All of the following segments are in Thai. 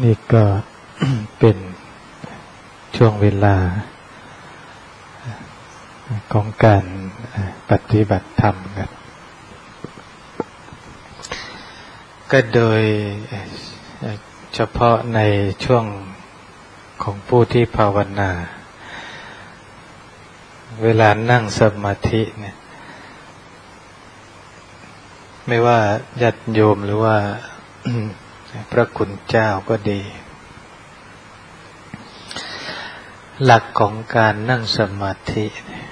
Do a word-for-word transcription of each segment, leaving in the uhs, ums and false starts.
นี่ก็ เป็นช่วงเวลาของการปฏิบัติธรรมกันก็โดยเฉพาะในช่วงของผู้ที่ภาวนาเวลานั่งสมาธิเนี่ยไม่ว่าญาติโยมหรือว่า พระคุณเจ้าก็ดีหลักของการนั่งสมาธิ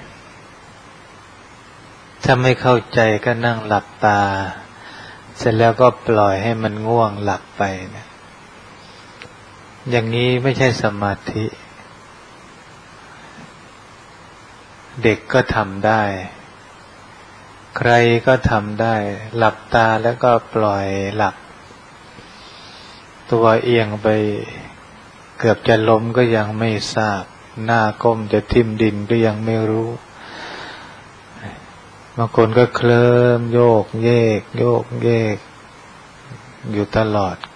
ถ้าไม่เข้าใจก็นั่งหลับตาเสร็จแล้วก็ปล่อยให้มันง่วงหลับไปนะอย่างนี้ไม่ใช่สมาธิเด็กก็ทำได้ใครก็ทำได้หลับตาแล้วก็ปล่อยหลับตัวเอียงไปเกือบจะล้มก็ยังไม่ทราบหน้าก้มจะทิ่มดินก็ยังไม่รู้บางคนก็เคลิ้มโยกเยกโยกเยกอยู่ตลอด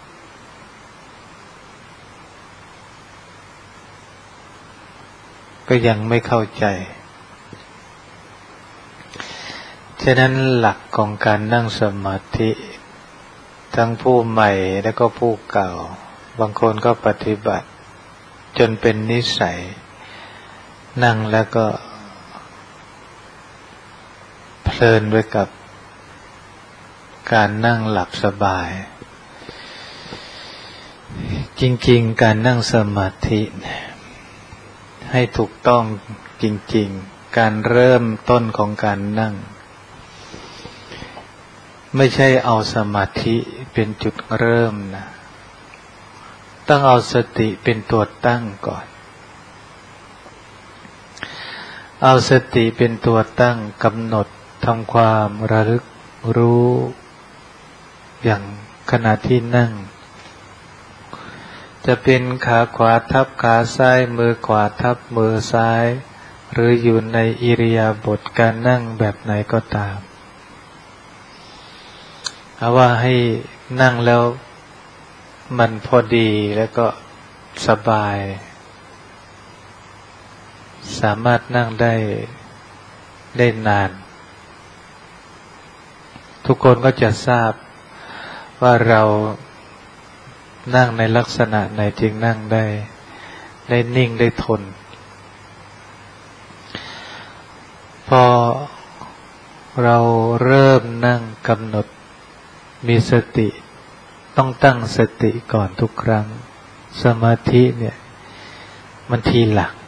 ก็ยังไม่เข้าใจฉะนั้นหลักของการนั่งสมาธิทั้งผู้ใหม่และก็ผู้เก่าบางคนก็ปฏิบัติจนเป็นนิสัยนั่งแล้วก็เพลินไปกับการนั่งหลับสบายจริงๆการนั่งสมาธิให้ถูกต้องจริงๆการเริ่มต้นของการนั่งไม่ใช่เอาสมาธิเป็นจุดเริ่มนะต้องเอาสติเป็นตัวตั้งก่อนเอาสติเป็นตัวตั้งกำหนดทำความระลึกรู้อย่างขณะที่นั่งจะเป็นขาขวาทับขาซ้ายมือขวาทับมือซ้ายหรืออยู่ในอิริยาบถการนั่งแบบไหนก็ตามเอาว่าให้นั่งแล้วมันพอดีแล้วก็สบายสามารถนั่งได้ได้นานทุกคนก็จะทราบว่าเรานั่งในลักษณะไหนจึงนั่งได้ได้นิ่งได้ทนพอเราเริ่มนั่งกำหนดมีสติต้องตั้งสติก่อนทุกครั้งสมาธิเนี่ยมันทีหลัง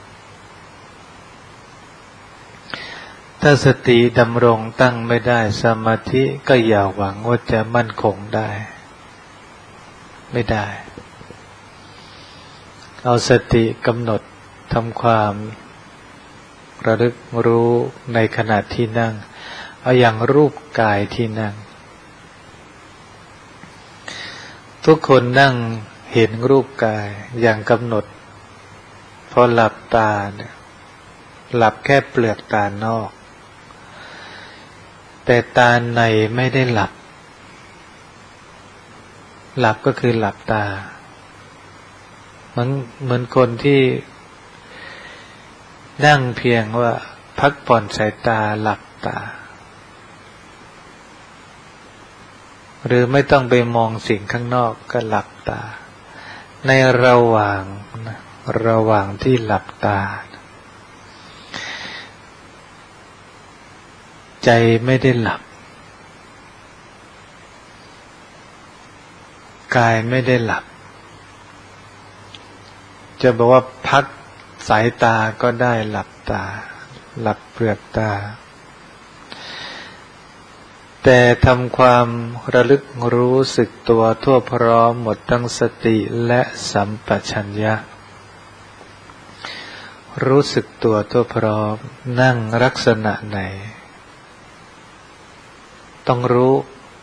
ถ้าสติดำรงตั้งไม่ได้สมาธิก็อย่าหวังว่าจะมั่นคงได้ไม่ได้เอาสติกำหนดทำความระลึกรู้ในขณะที่นั่งเอาอย่างรูปกายที่นั่งทุกคนนั่งเห็นรูปกายอย่างกำหนดพอหลับตาเนี่ยหลับแค่เปลือกตานอกแต่ตาในไม่ได้หลับหลับก็คือหลับตาเหมือนเหมือนคนที่นั่งเพียงว่าพักผ่อนสายตาหลับตาหรือไม่ต้องไปมองสิ่งข้างนอกก็หลับตาในระหว่างระหว่างที่หลับตาใจไม่ได้หลับกายไม่ได้หลับจะบอกว่าพักสายตาก็ได้หลับตาหลับเปลือกตาแต่ทำความระลึกรู้สึกตัวทั่วพร้อมหมดทั้งสติและสัมปชัญญะรู้สึกตัวทั่วพร้อมนั่งลักษณะไหนต้องรู้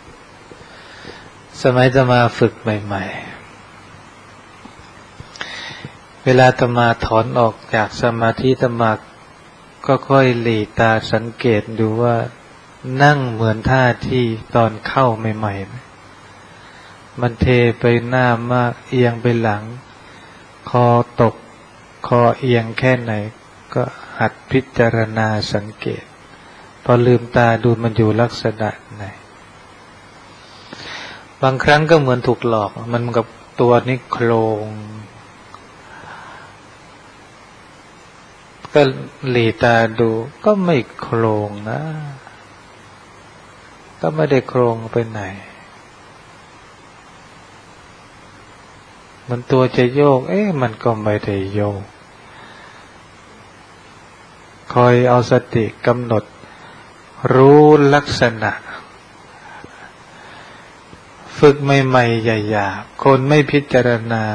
สมัยอาตมาฝึกใหม่ๆเวลาอาตมาถอนออกจากสมาธิอาตมาก็ค่อยหลีตาสังเกตดูว่านั่งเหมือนท่าที่ตอนเข้าใหม่ๆมันเทไปหน้ามากเอียงไปหลังคอตกคอเอียงแค่ไหนก็หัดพิจารณาสังเกตพอลืมตาดูมันอยู่ลักษณะไหนบางครั้งก็เหมือนถูกหลอกมันกับตัวนี้โครงก็หลีตาดูก็ไม่โครงนะก็ไม่ได้โครงไปไหนมันตัวจะโยกเอ๊ะมันก็ไม่ได้โยกคอยเอาสติกำหนดรู้ลักษณะฝึกใหม่ๆหยาบๆคนไม่พิจารณา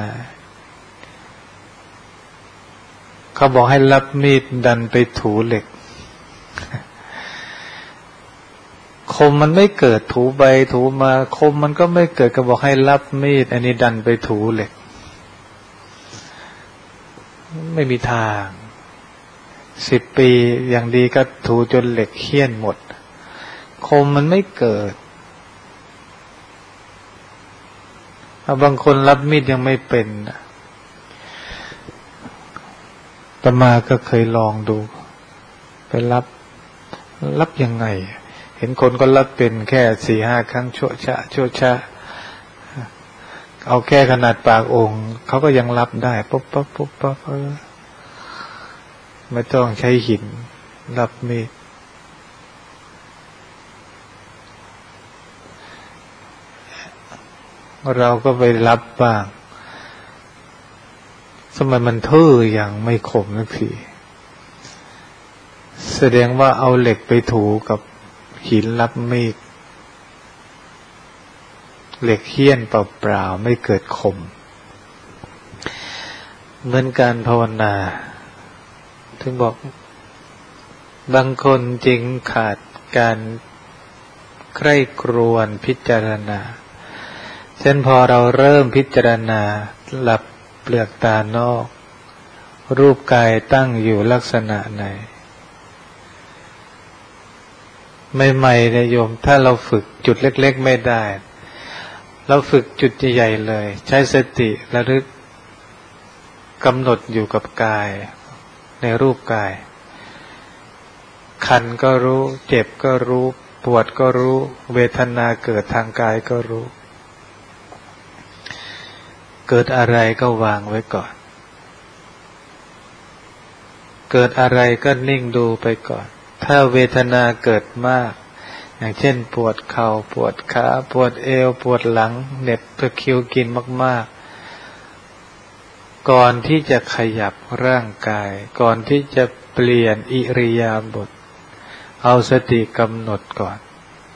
เขาบอกให้รับมีดดันไปถูเหล็กคมมันไม่เกิดถูไปถูมาคมมันก็ไม่เกิดก็บอกให้รับมีดอันนี้ดันไปถูเหล็กไม่มีทางสิบปีอย่างดีก็ถูจนเหล็กเหี้ยนหมดคมมันไม่เกิดบางคนรับมีดยังไม่เป็นอาตมาก็เคยลองดูไปรับรับยังไงเห็นคนก็รับเป็นแค่สี่ห้าครั้งชั่วชะชั่วชะเอาแค่ขนาดปากองค์เขาก็ยังรับได้ปุ๊บปั๊บปุ๊บปั๊บไม่ต้องใช้หินรับมีดเราก็ไปรับบ้างสมัยมันทื่ออย่างไม่คมนักทีแสดงว่าเอาเหล็กไปถูกับหินรับมีดเหล็กเหี้ยนเปล่าๆไม่เกิดคมเหมือนการภาวนาถึงบอกบางคนจริงขาดการใคร่ครวญพิจารณาเช่นพอเราเริ่มพิจารณาหลับเปลือกตานอกรูปกายตั้งอยู่ลักษณะไหนใหม่ๆนะโยมถ้าเราฝึกจุดเล็กๆไม่ได้เราฝึกจุดใหญ่ๆเลยใช้สติระลึกกำหนดอยู่กับกายในรูปกายคันก็รู้เจ็บก็รู้ปวดก็รู้เวทนาเกิดทางกายก็รู้เกิดอะไรก็วางไว้ก่อนเกิดอะไรก็นิ่งดูไปก่อนถ้าเวทนาเกิดมากอย่างเช่นปวดเข่าปวดขาปวดเอวปวดหลังเหน็บตะคริวกินมากๆก่อนที่จะขยับร่างกายก่อนที่จะเปลี่ยนอิริยาบถเอาสติกำหนดก่อน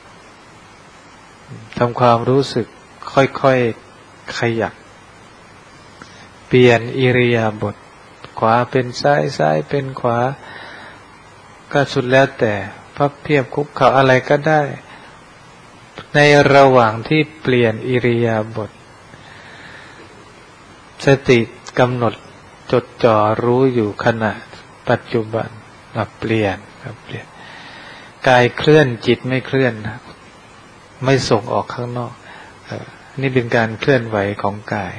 ทำความรู้สึกค่อยๆขยับเปลี่ยนอิริยาบถขวาเป็นซ้ายซ้ายเป็นขวาก็สุดแล้วแต่พับเพียบคุกเข่าอะไรก็ได้ในระหว่างที่เปลี่ยนอิริยาบถสติกำหนดจดจ่อรู้อยู่ขณะปัจจุบันเปลี่ยนเปลี่ยนกายเคลื่อนจิตไม่เคลื่อนนะไม่ส่งออกข้างนอกนี่เป็นการเคลื่อนไหวของกาย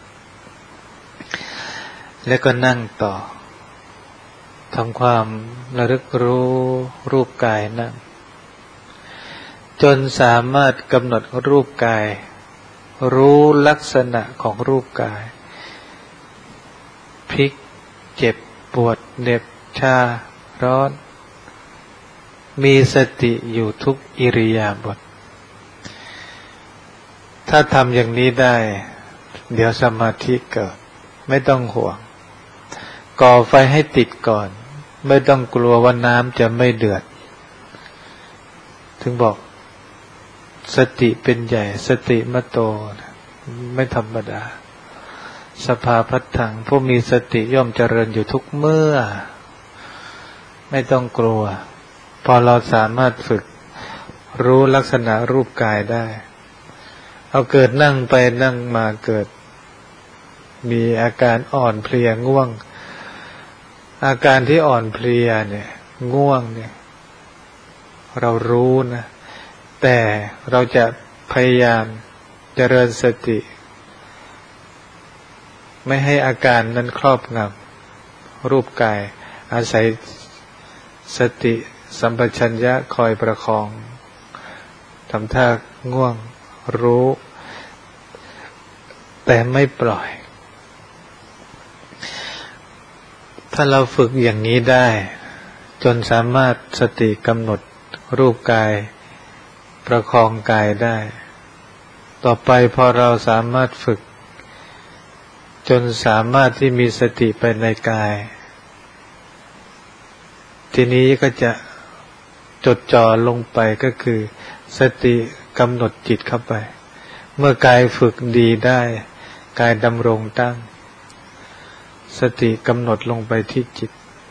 แล้วก็นั่งต่อทำความระลึกรู้รูปกายนั่งจนสามารถกำหนดรูปกายรู้ลักษณะของรูปกายพลิกเจ็บปวดเหน็บชาร้อนมีสติอยู่ทุกอิริยาบถถ้าทำอย่างนี้ได้เดี๋ยวสมาธิเกิดไม่ต้องห่วงก่อไฟให้ติดก่อนไม่ต้องกลัวว่าน้ำจะไม่เดือดถึงบอกสติเป็นใหญ่สติมโตไม่ธรรมดาสภาพัฏฐังผู้มีสติย่อมเจริญอยู่ทุกเมื่อไม่ต้องกลัวพอเราสามารถฝึกรู้ลักษณะรูปกายได้เอาเกิดนั่งไปนั่งมาเกิดมีอาการอ่อนเพลียง่วงอาการที่อ่อนเพลียเนี่ยง่วงเนี่ยเรารู้นะแต่เราจะพยายามเจริญสติไม่ให้อาการนั้นครอบงำรูปกายอาศัยสติสัมปชัญญะคอยประคองทำท่าง่วงรู้แต่ไม่ปล่อยถ้าเราฝึกอย่างนี้ได้จนสามารถสติกำหนดรูปกายประคองกายได้ต่อไปพอเราสามารถฝึกจนสามารถที่มีสติไปในกายทีนี้ก็จะจดจ่อลงไปก็คือสติกำหนดจิตเข้าไปเมื่อกายฝึกดีได้กายดำรงตั้งสติกำหนดลงไปที่จิต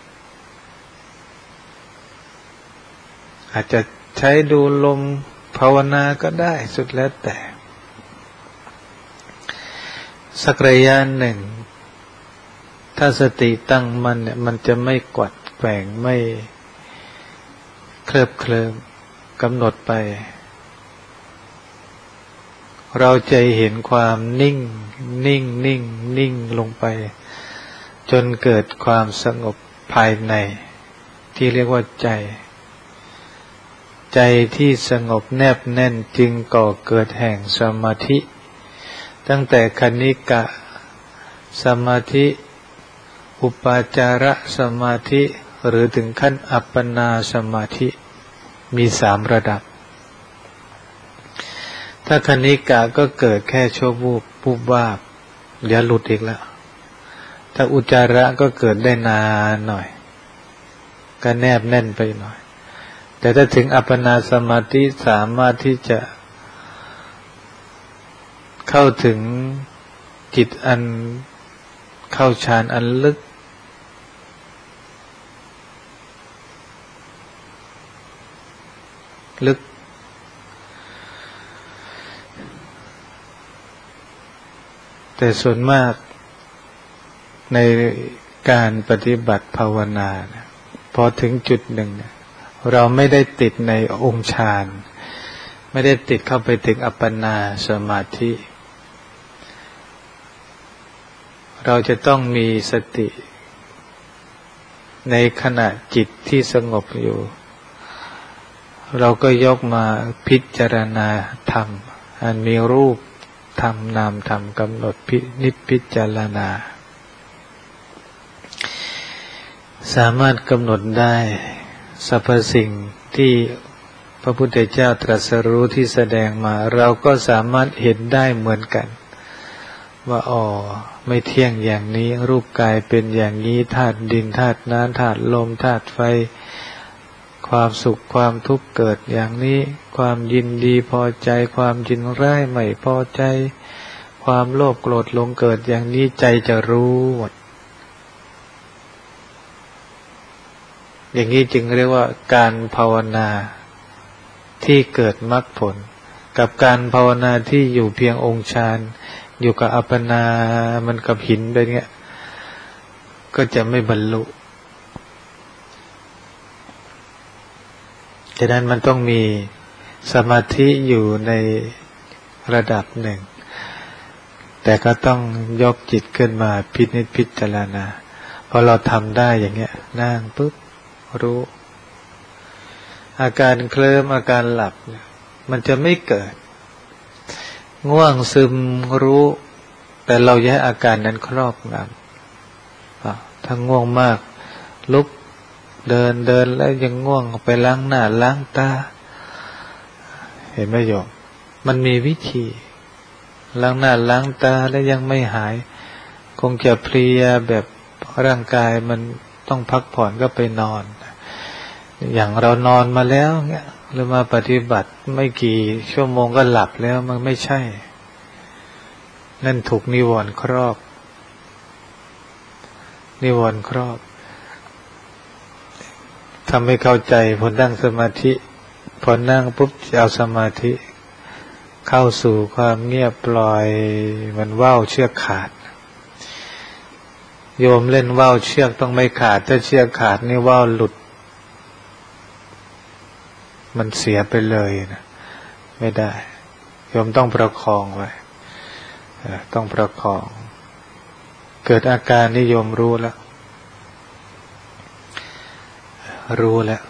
อาจจะใช้ดูลมภาวนาก็ได้สุดแล้วแต่สักระยะหนึ่งถ้าสติตั้งมั่นเนี่ยมันจะไม่กวัดแกว่งไม่เคลิบเคลิ้มกำหนดไปเราจะเห็นความนิ่งนิ่งนิ่งนิ่งลงไปจนเกิดความสงบภายในที่เรียกว่าใจใจที่สงบแนบแน่นจึงก่อเกิดแห่งสมาธิตั้งแต่คณิกะสมาธิอุปาจารสมาธิหรือถึงขั้นอัปปนาสมาธิมีสามระดับถ้าคณิกะก็เกิดแค่ชั่ววูบปุ๊บวาบเดี๋ยวหลุดอีกแล้วถ้าอุจจาระก็เกิดได้นานหน่อยก็แนบแน่นไปหน่อยแต่ถ้าถึงอัปปนาสมาธิสามารถที่จะเข้าถึงจิตอันเข้าฌานอันลึกลึกแต่ส่วนมากในการปฏิบัติภาวนานะพอถึงจุดหนึ่งนะเราไม่ได้ติดในองค์ฌานไม่ได้ติดเข้าไปถึงอัปปนาสมาธิเราจะต้องมีสติในขณะจิตที่สงบอยู่เราก็ยกมาพิจารณาธรรมอันมีรูปธรรมนามธรรมกำหนดพินิจพิจารณาสามารถกำหนดได้สรรพสิ่งที่พระพุทธเจ้าตรัสรู้ที่แสดงมาเราก็สามารถเห็นได้เหมือนกันว่าอ๋อไม่เที่ยงอย่างนี้รูปกายเป็นอย่างนี้ธาตุดินธาตุน้ำธาตุลมธาตุไฟความสุขความทุกข์เกิดอย่างนี้ความยินดีพอใจความยินร้ายไม่พอใจความโลภโกรธหลงเกิดอย่างนี้ใจจะรู้หมดอย่างนี้จึงเรียกว่าการภาวนาที่เกิดมรรคผลกับการภาวนาที่อยู่เพียงองค์ฌานอยู่กับอัปปนามันกับหินแบบนี้ก็จะไม่บรรลุฉะนั้นมันต้องมีสมาธิอยู่ในระดับหนึ่งแต่ก็ต้องยกจิตขึ้นมาพินิจพิจารณาพอเราทำได้อย่างเงี้ยนั่งปุ๊บรู้อาการเคลิ้มอาการหลับมันจะไม่เกิดง่วงซึมรู้แต่เราอย่าให้อาการนั้นครอบงำถ้าง่วงมากลุกเดินเดินแล้วยังง่วงไปล้างหน้าล้างตาเห็นไหมโยมมันมีวิธีล้างหน้าล้างตาแล้วยังไม่หายคงจะเพลียแบบร่างกายมันต้องพักผ่อนก็ไปนอนอย่างเรานอนมาแล้วเงี้ยหรือมาปฏิบัติไม่กี่ชั่วโมงก็หลับแล้วมันไม่ใช่นั่นถูกนิวรณ์ครอบนิวรณ์ครอบทำให้เข้าใจพอนั่งสมาธิพอนั่งปุ๊บจะเอาสมาธิเข้าสู่ความเงียบปล่อยมันว่าวเชือกขาดโยมเล่นว่าวเชือกต้องไม่ขาดถ้าเชือกขาดนี่ว่าวหลุดมันเสียไปเลยนะไม่ได้โยมต้องประคองไว้ต้องประคองเกิดอาการนิยมรู้แล้วรู้แล้ว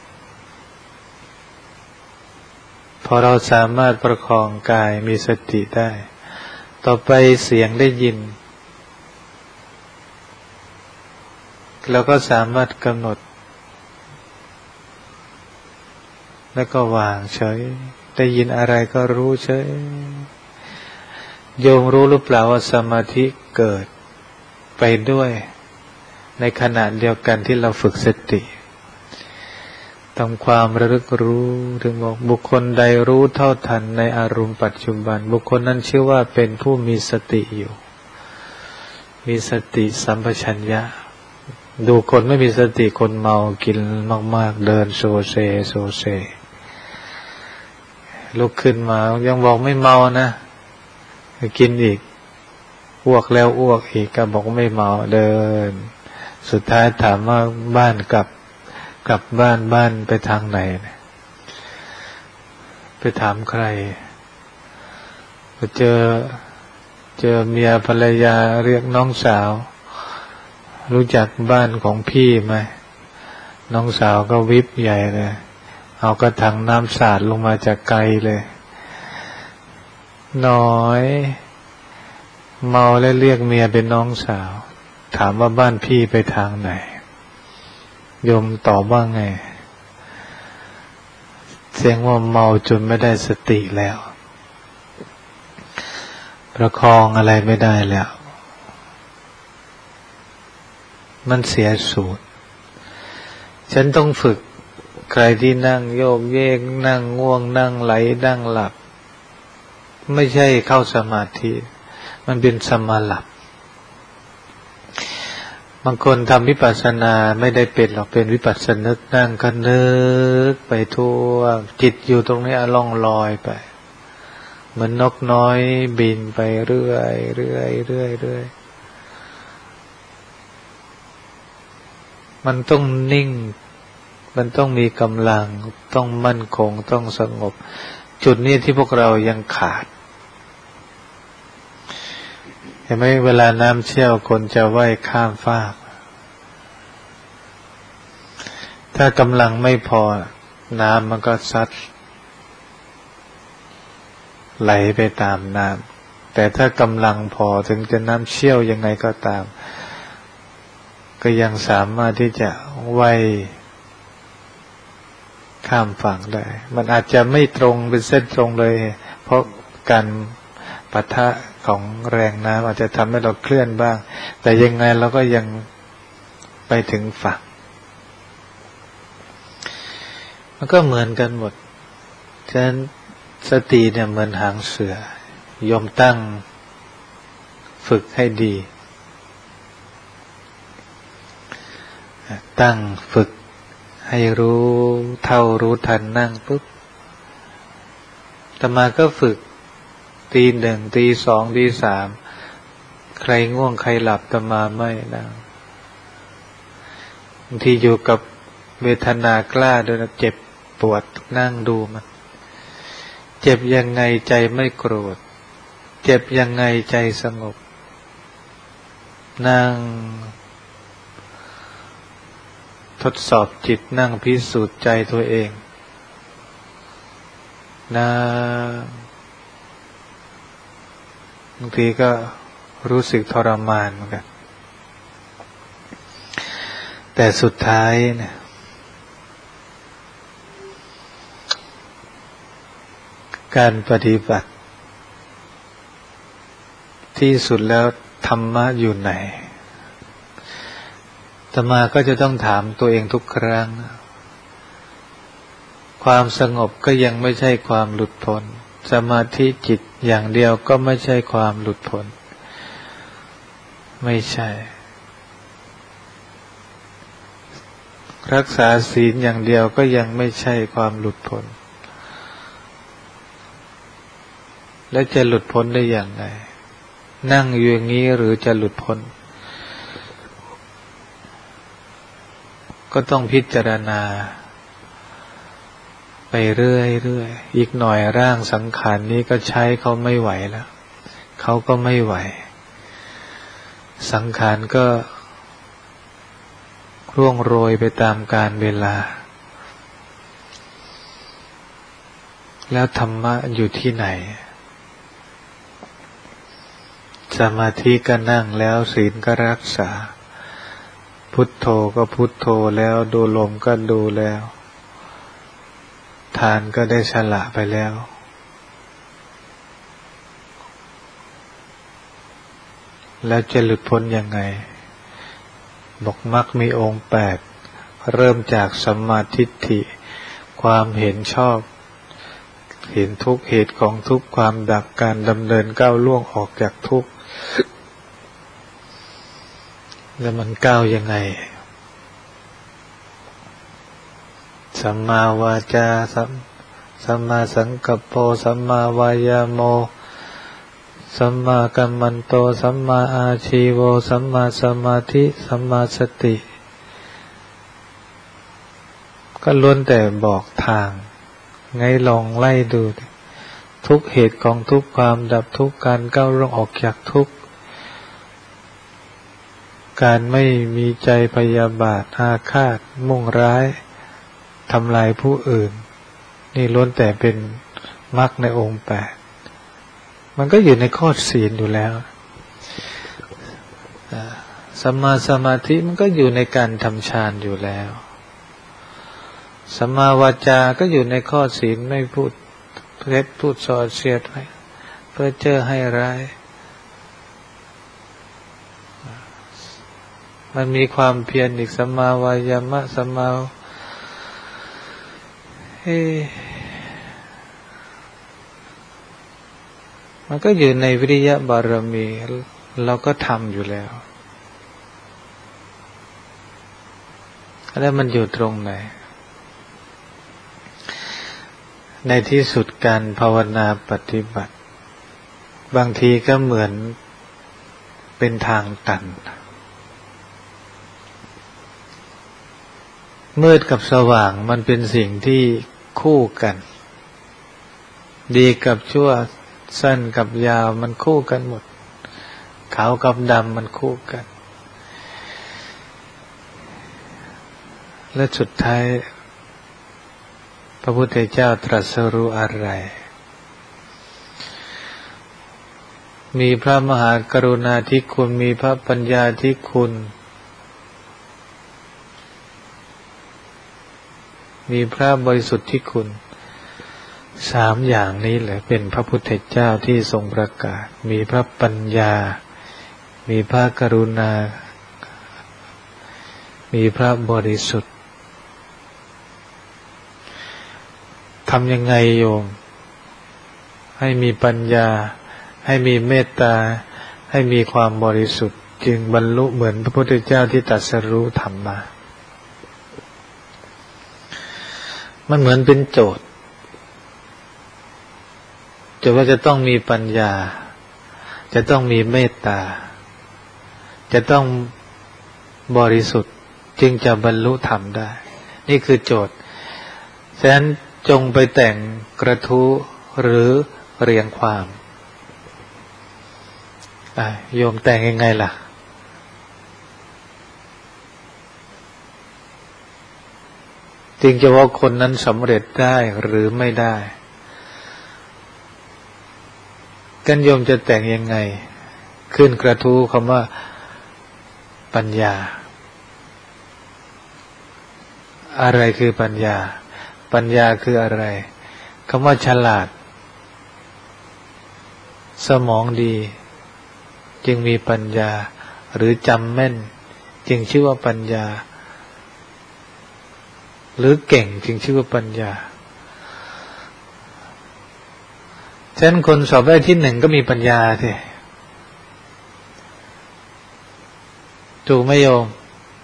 พอเราสามารถประคองกายมีสติได้ต่อไปเสียงได้ยินเราก็สามารถกำหนดแล้วก็วางเฉยได้ยินอะไรก็รู้เฉยโยมรู้หรือเปล่าว่าสมาธิเกิดไปด้วยในขณะเดียวกันที่เราฝึกสติทำความระลึกรู้ถึงบอกบุคคลใดรู้เท่าทันในอารมณ์ปัจจุบันบุคคลนั้นชื่อว่าเป็นผู้มีสติอยู่มีสติสัมปชัญญะดูคนไม่มีสติคนเมากินมากๆเดินโซเซโซเซลุกขึ้นมายังบอกไม่เมานะกินอีกอ้วกแล้วอ้วกอีกก็บอกไม่เมาเดินสุดท้ายถามว่าบ้านกลับกลับบ้านบ้านไปทางไหนไปถามใครไปเจอเจอเมียภรรยาเรียกน้องสาวรู้จักบ้านของพี่ไหมน้องสาวก็วิบใหญ่เลยเอากระถางน้ำสาดลงมาจากไกลเลยน้อยเมาแล้วเรียกเมียเป็นน้องสาวถามว่าบ้านพี่ไปทางไหนโยมตอบว่าไงเสียงว่าเมาจนไม่ได้สติแล้วประคองอะไรไม่ได้แล้วมันเสียสูตรฉันต้องฝึกใครที่นั่งโยกเยกนั่งง่วงนั่งไหลนั่งหลับไม่ใช่เข้าสมาธิมันเป็นสมาหลับบางคนทำวิปัสสนาไม่ได้เป็นหรอกเป็นวิปัสสนึกนั่งก็นึกไปทั่วจิตอยู่ตรงนี้ล่องลอยไปเหมือนนกน้อยบินไปเรื่อยเรื่อยเรื่อยเรื่อยมันต้องนิ่งมันต้องมีกำลังต้องมั่นคงต้องสงบจุดนี้ที่พวกเรายังขาดเห็นไหมเวลาน้ำเชี่ยวคนจะว่ายข้ามฟากถ้ากำลังไม่พอน้ำมันก็ซัดไหลไปตามน้ำแต่ถ้ากำลังพอถึงจะน้ำเชี่ยวยังไงก็ตามก็ยังสามารถที่จะว่ายข้ามฝั่งได้มันอาจจะไม่ตรงเป็นเส้นตรงเลยเพราะการปะทะของแรงน้ำอาจจะทำให้เราเคลื่อนบ้างแต่ยังไงเราก็ยังไปถึงฝั่งมันก็เหมือนกันหมดฉะนั้นสติเนี่ยเหมือนหางเสือยอมตั้งฝึกให้ดีตั้งฝึกให้รู้เท่ารู้ทันนั่งปุ๊บอาตมาก็ฝึกตีหนึ่งตีสองตีสามใครง่วงใครหลับอาตมาไม่นั่งบางทีอยู่กับเวทนากล้าโดยเจ็บปวดนั่งดูมันเจ็บยังไงใจไม่โกรธเจ็บยังไงใจสงบนั่งทดสอบจิตนั่งพิสูจน์ใจตัวเองนะบางทีก็รู้สึกทรมานเหมือนกันแต่สุดท้ายเนี่ยการปฏิบัติที่สุดแล้วธรรมะอยู่ไหนอาตมาก็จะต้องถามตัวเองทุกครั้งความสงบก็ยังไม่ใช่ความหลุดพ้นสมาธิจิตอย่างเดียวก็ไม่ใช่ความหลุดพ้นไม่ใช่รักษาศีลอย่างเดียวก็ยังไม่ใช่ความหลุดพ้นและจะหลุดพ้นได้อย่างไรนั่งอยู่อย่างนี้หรือจะหลุดพ้นก็ต้องพิจารณาไปเรื่อยเรื่อยอีกหน่อยร่างสังขารนี้ก็ใช้เขาไม่ไหวแล้วเขาก็ไม่ไหวสังขารก็ร่วงโรยไปตามกาลเวลาแล้วธรรมะอยู่ที่ไหนสมาธิก็นั่งแล้วศีลก็รักษาพุทโธก็พุทโธแล้วดูลมก็ดูแล้วทานก็ได้สละไปแล้วแล้วจะหลุดพ้นยังไงบอกมรรคมีองค์แปดเริ่มจากสัมมาทิฏฐิความเห็นชอบเห็นทุกเหตุของทุกความดับการดำเนินก้าวล่วงออกจากทุกข์แล้วมันก้าวยังไงสัมมาวาจาสัมมาสังกัปโปสัมมาวายาโมสัมมากัมมันโตสัมมาอาชีโวสัมมาสมาธิสัมมาสติก็ล้วนแต่บอกทางไงลองไล่ดูทุกเหตุของทุกความดับทุกการก้าวล่วงออกจากทุกการไม่มีใจพยาบาทอาฆาตมุ่งร้ายทำลายผู้อื่นนี่ล้วนแต่เป็นมรรคในองค์แปดมันก็อยู่ในข้อศีลอยู่แล้วสัมมาสมาธิมันก็อยู่ในการทำฌานอยู่แล้วสัมมาวาจาก็อยู่ในข้อศีลไม่พูดเท็จพูดส่อเสียดไว้เพื่อเจอให้ร้ายมันมีความเพียรอีกสัมมาวายามะสัมมาเฮ้มันก็อยู่ในวิริยะบารมีเราก็ทำอยู่แล้วแล้วมันอยู่ตรงไหนในที่สุดการภาวนาปฏิบัติบางทีก็เหมือนเป็นทางตันมืดกับสว่างมันเป็นสิ่งที่คู่กันดีกับชั่วสั้นกับยาวมันคู่กันหมดขาวกับดำมันคู่กันและสุดท้ายพระพุทธเจ้าตรัสรู้อะไรมีพระมหากรุณาธิคุณมีพระปัญญาธิคุณมีพระบริสุทธิคุณสามอย่างนี้แหละเป็นพระพุทธเจ้าที่ทรงประกาศมีพระปัญญามีพระกรุณามีพระบริสุทธิ์ทำยังไงโยมให้มีปัญญาให้มีเมตตาให้มีความบริสุทธิ์จึงบรรลุเหมือนพระพุทธเจ้าที่ตรัสรู้ธรรมมามันเหมือนเป็นโจทย์จะว่าจะต้องมีปัญญาจะต้องมีเมตตาจะต้องบริสุทธิ์จึงจะบรรลุธรรมได้นี่คือโจทย์ฉะนั้นจงไปแต่งกระทู้หรือเรียงความโยมแต่งยังไงล่ะจึงจะว่าคนนั้นสำเร็จได้หรือไม่ได้กันโยมจะแต่งยังไงขึ้นกระทู้คำว่าปัญญาอะไรคือปัญญาปัญญาคืออะไรคำว่าฉลาดสมองดีจึงมีปัญญาหรือจำแม่นจึงชื่อว่าปัญญาหรือเก่งจึงชื่อว่าปัญญาฉะนั้นคนสอบได้ที่หนึ่งก็มีปัญญาสิถูกไหมโยม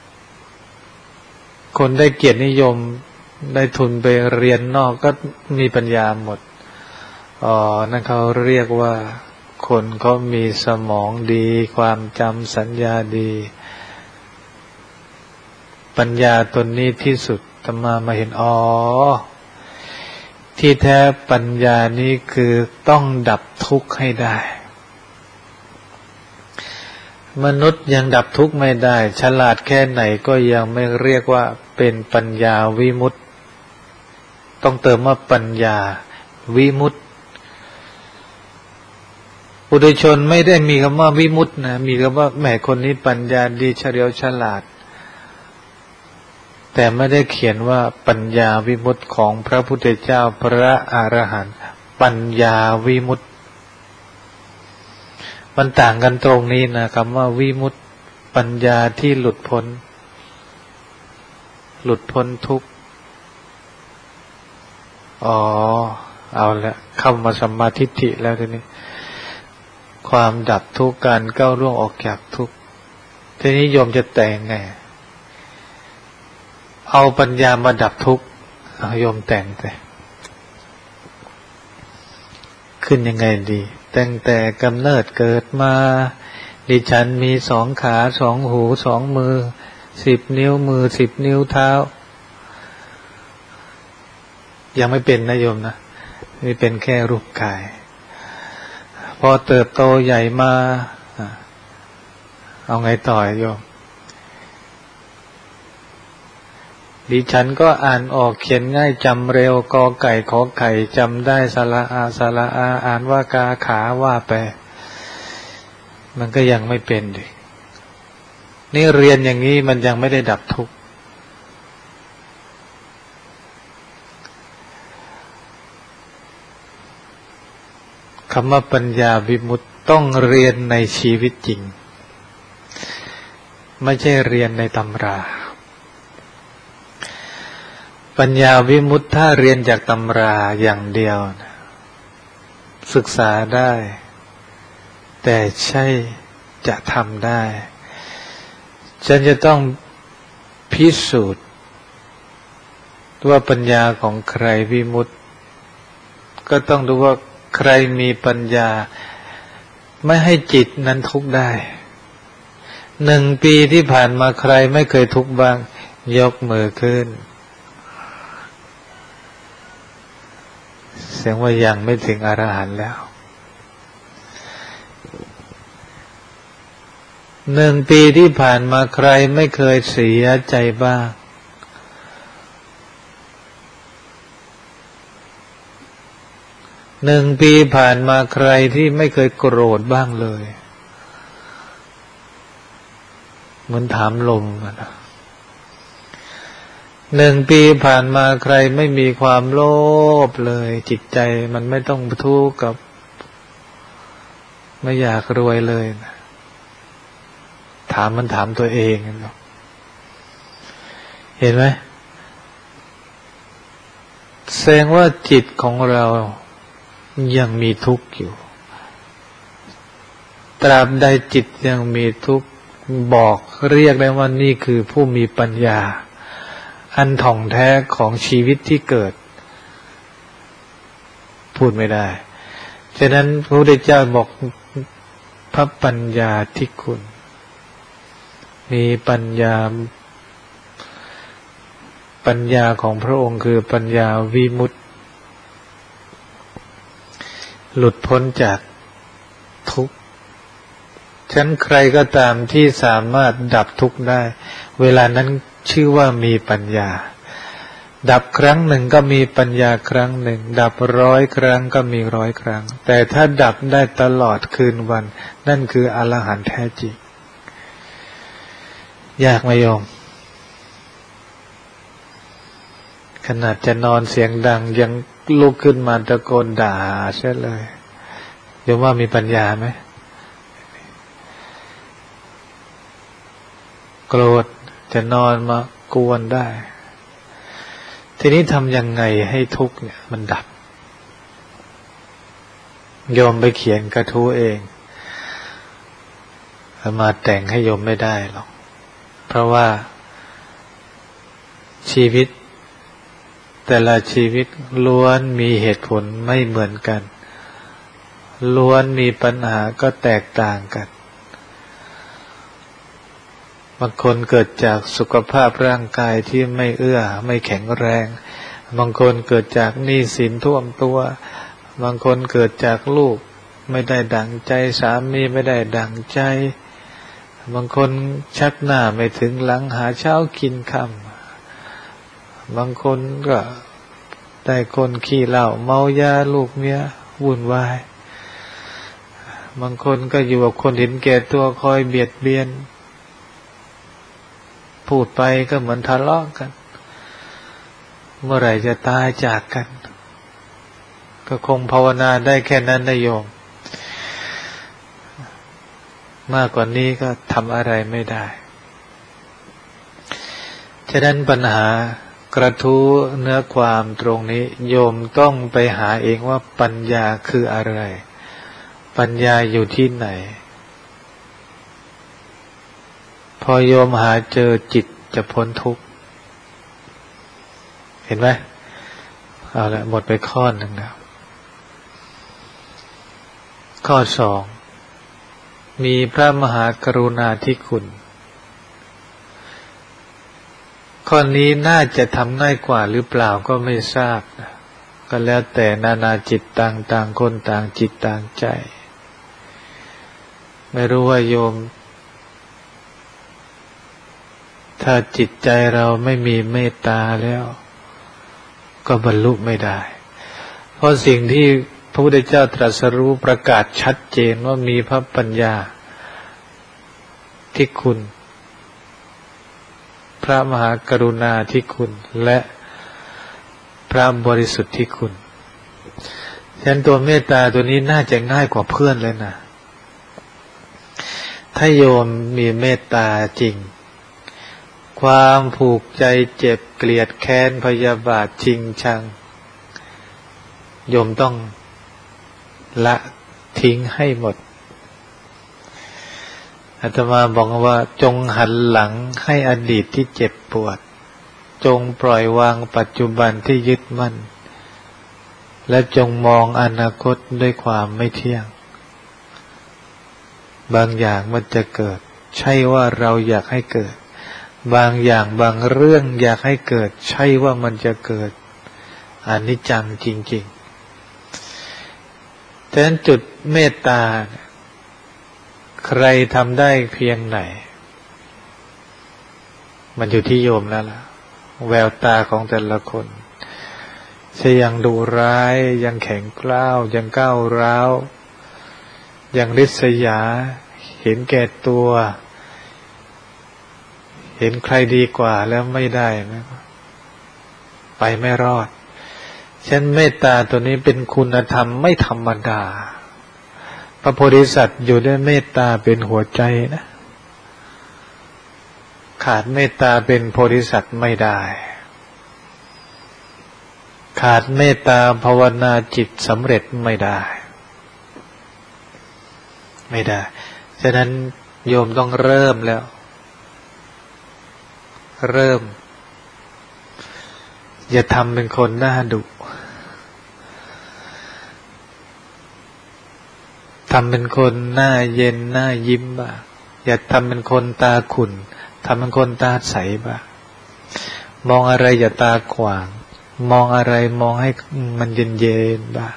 คนได้เกียรตินิยมได้ทุนไปเรียนนอกก็มีปัญญาหมดอ๋อนั่นเขาเรียกว่าคนเขามีสมองดีความจำสัญญาดีปัญญาตนนี้ที่สุดธรรมามาเห็นอ๋อที่แท้ปัญญานี้คือต้องดับทุกข์ให้ได้มนุษย์ยังดับทุกข์ไม่ได้ฉลาดแค่ไหนก็ยังไม่เรียกว่าเป็นปัญญาวิมุตติต้องเติมว่าปัญญาวิมุตติปุถุชนไม่ได้มีคำว่าวิมุตตินะมีคำว่าแหมคนนี้ปัญญาดีเฉลียวฉลาดแต่ไม่ได้เขียนว่าปัญญาวิมุตติของพระพุทธเจ้าพระอรหันต์ปัญญาวิมุตติมันต่างกันตรงนี้นะคำว่าวิมุตติปัญญาที่หลุดพ้นหลุดพ้นทุกข์อ๋อเอาละเข้ามาสัมมาทิฏฐิแล้วทีนี้ความดับทุกข์การก้าวล่วงออกจากทุกข์ทีนี้โยมจะแต่งไงเอาปัญญามาดับทุกข์โยมแต่งแต่ขึ้นยังไงดีตั้งแต่กำเนิดเกิดมาดิฉันมีสองขาสองหูสองมือสิบนิ้วมือสิบนิ้วเท้ายังไม่เป็นนะโยมนะนี่เป็นแค่รูปกายพอเติบโตใหญ่มาเอาไงต่อโยมดิฉันก็อ่านออกเขียนง่ายจำเร็วกอไก่ขอไข่จำได้สระอาสระอาอ่านว่ากาขาว่าไปมันก็ยังไม่เป็นดินี่เรียนอย่างนี้มันยังไม่ได้ดับทุกข์คำว่าปัญญาวิมุตติต้องเรียนในชีวิตจริงไม่ใช่เรียนในตำราปัญญาวิมุตติถ้าเรียนจากตำราอย่างเดียวศึกษาได้แต่ใช่จะทำได้ฉันจะต้องพิสูจน์ว่าปัญญาของใครวิมุตติก็ต้องดูว่าใครมีปัญญาไม่ให้จิตนั้นทุกข์ได้หนึ่งปีที่ผ่านมาใครไม่เคยทุกข์บ้างยกมือขึ้นแสดงว่ายังไม่ถึงอรหันต์แล้วหนึ่งปีที่ผ่านมาใครไม่เคยเสียใจบ้างหนึ่งปีผ่านมาใครที่ไม่เคยโกรธบ้างเลยเหมือนถามลมนะหนึ่งปีผ่านมาใครไม่มีความโลภเลยจิตใจมันไม่ต้องทุกข์กับไม่อยากรวยเลยนะถามมันถามตัวเองนะเห็นไหมแสดงว่าจิตของเรายังมีทุกข์อยู่ตราบใดจิตยังมีทุกข์บอกเรียกได้ว่านี่คือผู้มีปัญญาอันถ่องแท้ของชีวิตที่เกิดพูดไม่ได้ฉะนั้นพระพุทธเจ้าบอกพระปัญญาที่คุณมีปัญญาปัญญาของพระองค์คือปัญญาวิมุตติหลุดพ้นจากทุกข์ฉะนั้นใครก็ตามที่สามารถดับทุกข์ได้เวลานั้นชื่อว่ามีปัญญาดับครั้งหนึ่งก็มีปัญญาครั้งหนึ่งดับร้อยครั้งก็มีร้อยครั้งแต่ถ้าดับได้ตลอดคืนวันนั่นคืออรหันต์แท้จริงยากไหมโยมขนาดจะนอนเสียงดังยังลุกขึ้นมาตะโกนด่าใช่เลยโยมว่ามีปัญญาไหมโกรธจะนอนมากวนได้ทีนี้ทำยังไงให้ทุกข์เนี่ยมันดับโยมไปเขียนกระทู้เองมาแต่งให้โยมไม่ได้หรอกเพราะว่าชีวิตแต่ละชีวิตล้วนมีเหตุผลไม่เหมือนกันล้วนมีปัญหาก็แตกต่างกันบางคนเกิดจากสุขภาพร่างกายที่ไม่เอื้อไม่แข็งแรงบางคนเกิดจากหนี้สินท่วมตัวบางคนเกิดจากลูกไม่ได้ดั่งใจสามีไม่ได้ดั่งใจบางคนชักหน้าไม่ถึงหลังหาเช้ากินค่ำบางคนก็ได้คนขี้เหล้าเมายาลูกเมียวุ่นวายบางคนก็อยู่กับคนเห็นแก่ตัวคอยเบียดเบียนพูดไปก็เหมือนทะเลาะกันเมื่อไหร่จะตายจากกันก็คงภาวนาได้แค่นั้นนะโยมมากกว่านี้ก็ทำอะไรไม่ได้ฉะนั้นปัญหากระทู้เนื้อความตรงนี้โยมต้องไปหาเองว่าปัญญาคืออะไรปัญญาอยู่ที่ไหนพอโยมหาเจอจิตจะพ้นทุกข์เห็นไหมเอาละหมดไปข้อหนึ่งแล้วข้อสองมีพระมหากรุณาธิคุณข้อนี้น่าจะทำง่ายกว่าหรือเปล่าก็ไม่ทราบนะก็แล้วแต่นานาจิตต่างต่างคนต่างจิตต่างใจไม่รู้ว่าโยมถ้าจิตใจเราไม่มีเมตตาแล้วก็บรรลุไม่ได้เพราะสิ่งที่พระพุทธเจ้าตรัสรู้ประกาศชัดเจนว่ามีพระปัญญาที่คุณพระมหากรุณาธิคุณและพระบริสุทธิ์ที่คุณฉะนั้นตัวเมตตาตัวนี้น่าจะง่ายกว่าเพื่อนเลยนะถ้าโยมมีเมตตาจริงความผูกใจเจ็บเกลียดแค้นพยาบาทชิงชังโยมต้องละทิ้งให้หมดอาตมาบอกว่าจงหันหลังให้อดีตที่เจ็บปวดจงปล่อยวางปัจจุบันที่ยึดมั่นและจงมองอนาคตด้วยความไม่เที่ยงบางอย่างมันจะเกิดใช่ว่าเราอยากให้เกิดบางอย่างบางเรื่องอยากให้เกิดใช่ว่ามันจะเกิดอนิจจังจริงๆฉะนั้นจุดเมตตาใครทำได้เพียงไหนมันอยู่ที่โยมแล้วล่ะแววตาของแต่ละคนจะยังดุร้ายยังแข็งกร้าวยังก้าวร้าวยังริษยาเห็นแก่ตัวเห็นใครดีกว่าแล้วไม่ได้นะไปไม่รอดฉะนั้นเมตตาตัวนี้เป็นคุณธรรมไม่ธรรมดาพระโพธิสัตว์อยู่ด้วยเมตตาเป็นหัวใจนะขาดเมตตาเป็นโพธิสัตว์ไม่ได้ขาดเมตตาภาวนาจิตสำเร็จไม่ได้ไม่ได้ฉะนั้นโยมต้องเริ่มแล้วเริ่มอย่าทำเป็นคนหน้าดุทำเป็นคนหน้าเย็นหน้ายิ้มบ้างอย่าทำเป็นคนตาขุ่นทำเป็นคนตาใสบ้างมองอะไรอย่าตาขวางมองอะไรมองให้มันเย็นเย็นบ้าง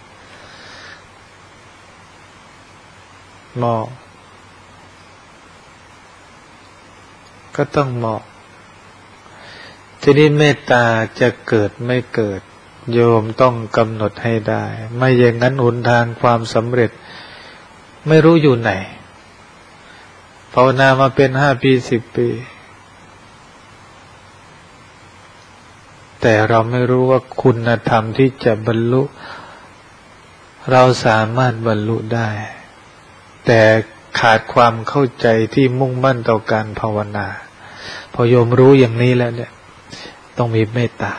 มองก็ต้องมองทีนี้เมตตาจะเกิดไม่เกิดโยมต้องกำหนดให้ได้ไม่อย่างนั้นหนทางความสำเร็จไม่รู้อยู่ไหนภาวนามาเป็นห้าปีสิบปีแต่เราไม่รู้ว่าคุณธรรมที่จะบรรลุเราสามารถบรรลุได้แต่ขาดความเข้าใจที่มุ่งมั่นต่อการภาวนาพอโยมรู้อย่างนี้แล้วเนี่ยต้องมีเมตตา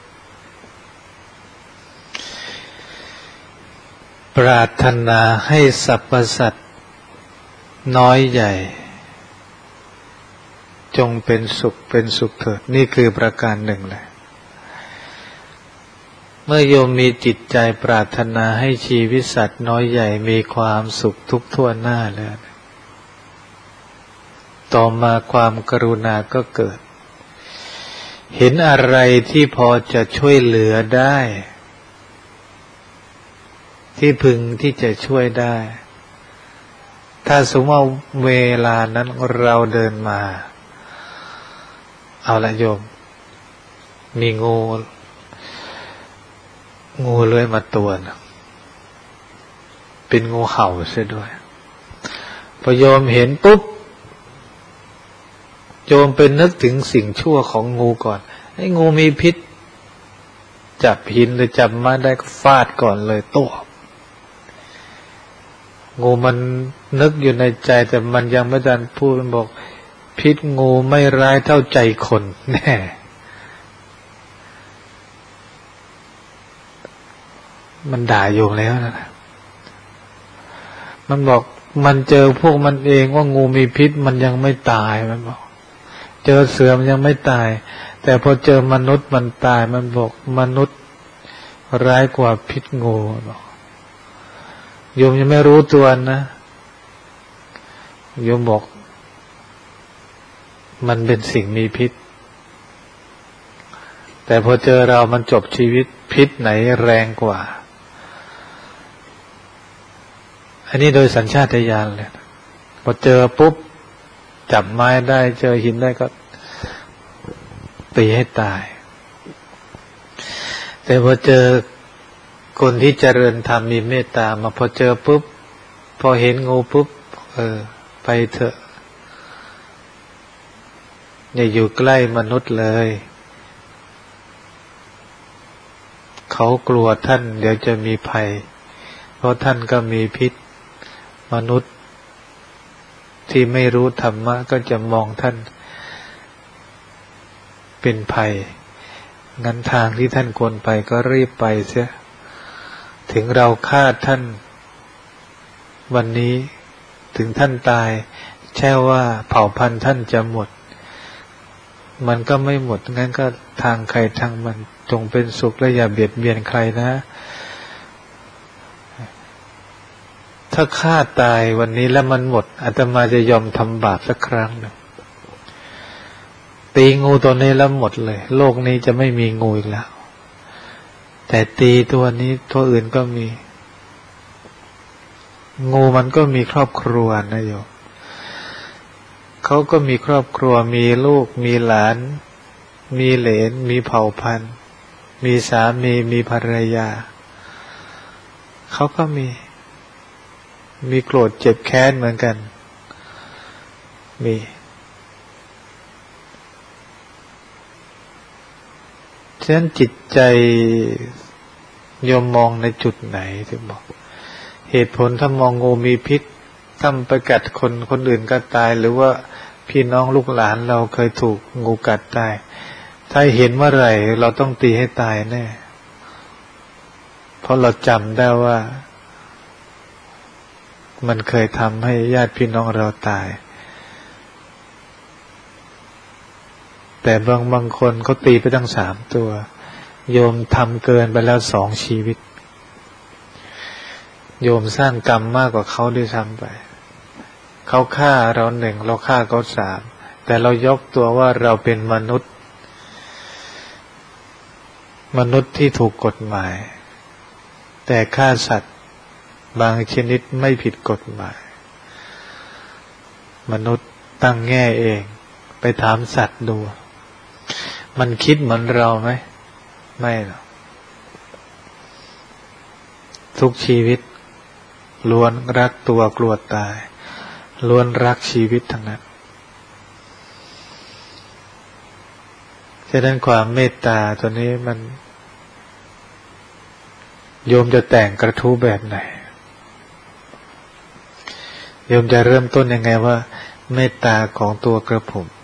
ปรารถนาให้สรรพสัตว์น้อยใหญ่จงเป็นสุขเป็นสุขเถิดนี่คือประการหนึ่งเลยเมื่อโยมมีจิตใจปรารถนาให้ชีวิตสัตว์น้อยใหญ่มีความสุขทุกทั่วหน้าแล้วต่อมาความกรุณาก็เกิดเห็นอะไรที่พอจะช่วยเหลือได้ที่พึงที่จะช่วยได้ถ้าสมมติว่าเวลานั้นเราเดินมาเอาละโยมมีงูงูเลื้อยมาตัวนะเป็นงูเห่าเสียด้วยพอโยมเห็นปุ๊บโยมเป็นนึกถึงสิ่งชั่วของงูก่อนไอ้งูมีพิษจับหินหรือจับไม้ได้ก็ฟาดก่อนเลยโต้งูมันนึกอยู่ในใจแต่มันยังไม่ทันพูดมันบอกพิษงูไม่ร้ายเท่าใจคนแน่มันด่าโยมแล้วนะมันบอกมันเจอพวกมันเองว่างูมีพิษมันยังไม่ตายมันบอกเจอเสือมันยังไม่ตายแต่พอเจอมนุษย์มันตายมันบอกมนุษย์ร้ายกว่าพิษงูบอกโยมยังไม่รู้ตัวนะโยมบอกมันเป็นสิ่งมีพิษแต่พอเจอเรามันจบชีวิตพิษไหนแรงกว่าอันนี้โดยสัญชาตญาณเลยพอเจอปุ๊บจับไม้ได้เจอหินได้ก็ตีให้ตายแต่พอเจอคนที่เจริญธรรมมีเมตตามาพอเจอปุ๊บพอเห็นงูปุ๊บเออไปเถอะอย่าอยู่ใกล้มนุษย์เลยเขากลัวท่านเดี๋ยวจะมีภัยเพราะท่านก็มีพิษมนุษย์ที่ไม่รู้ธรรมะก็จะมองท่านเป็นภัยงั้นทางที่ท่านควรไปก็รีบไปเสียถึงเราฆ่าท่านวันนี้ถึงท่านตายแช่ว่าเผ่าพันธุ์ท่านจะหมดมันก็ไม่หมดงั้นก็ทางใครทางมันจงเป็นสุขและอย่าเบียดเบียนใครนะถ้าฆ่าตายวันนี้แล้วมันหมดอาตมาจะยอมทำบาปสักครั้งหนึ่งตีงูตัวนี้แล้วหมดเลยโลกนี้จะไม่มีงูอีกแล้วแต่ตีตัวนี้ตัวอื่นก็มีงูมันก็มีครอบครัวนะโยมเขาก็มีครอบครัวมีลูกมีหลานมีเหลนมีเผ่าพันธุ์มีสามีมีภรรยาเขาก็มีมีโกรธเจ็บแค้นเหมือนกันมีฉะนั้นจิตใจโยมมองในจุดไหนถึงบอกเหตุผลถ้ามองงูมีพิษถ้าไปกัดคนคนอื่นก็ตายหรือว่าพี่น้องลูกหลานเราเคยถูกงูกัดตายถ้าเห็นเมื่อไหร่เราต้องตีให้ตายแน่เพราะเราจำได้ว่ามันเคยทำให้ญาติพี่น้องเราตายแต่บางบางคนเขาตีไปตั้งสามตัวโยมทำเกินไปแล้วสองชีวิตโยมสร้างกรรมมากกว่าเขาด้วยซ้ำไปเขาฆ่าเราหนึ่งเราฆ่าเขาสามแต่เรายกตัวว่าเราเป็นมนุษย์มนุษย์ที่ถูกกฎหมายแต่ฆ่าสัตว์บางชนิดไม่ผิดกฎหมายมนุษย์ตั้งแง่เองไปถามสัตว์ดูมันคิดเหมือนเราไหมไม่หรอกทุกชีวิตล้วนรักตัวกลัวตายล้วนรักชีวิตทั้งนั้นฉะนั้นความเมตตาตัวนี้มันโยมจะแต่งกระทู้แบบไหนโยมจะเริ่มต้นยังไงว่าเมตตาของตัวกระผม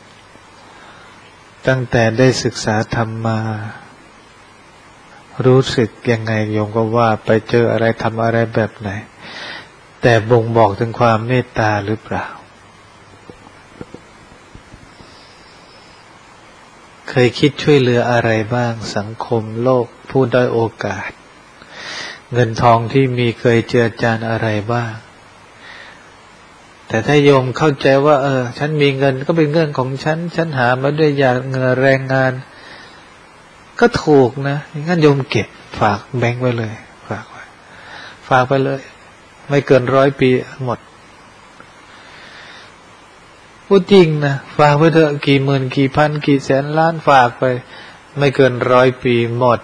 ตั้งแต่ได้ศึกษาธรรมมารู้สึกยังไงโยมก็ว่าไปเจออะไรทำอะไรแบบไหนแต่บ่งบอกถึงความเมตตาหรือเปล่าเคยคิดช่วยเหลืออะไรบ้างสังคมโลกผู้ด้อยโอกาสเงินทองที่มีเคยเจือจานอะไรบ้างแต่แต่ถ้าโยมเข้าใจว่าเออฉันมีเงินก็เป็นเงินของฉันฉันหามาด้วยหยาดเหงื่อแรงงานก็ถูกนะงั้นโยมเก็บฝากแบงค์ไว้เลยฝากไว้ฝากไปเลยไม่เกินร้อยปีหมดพูดจริงนะฝากไปเถอะกี่หมื่นกี่พันกี่แสนล้านฝากไปไม่เกินร้อยปีหมด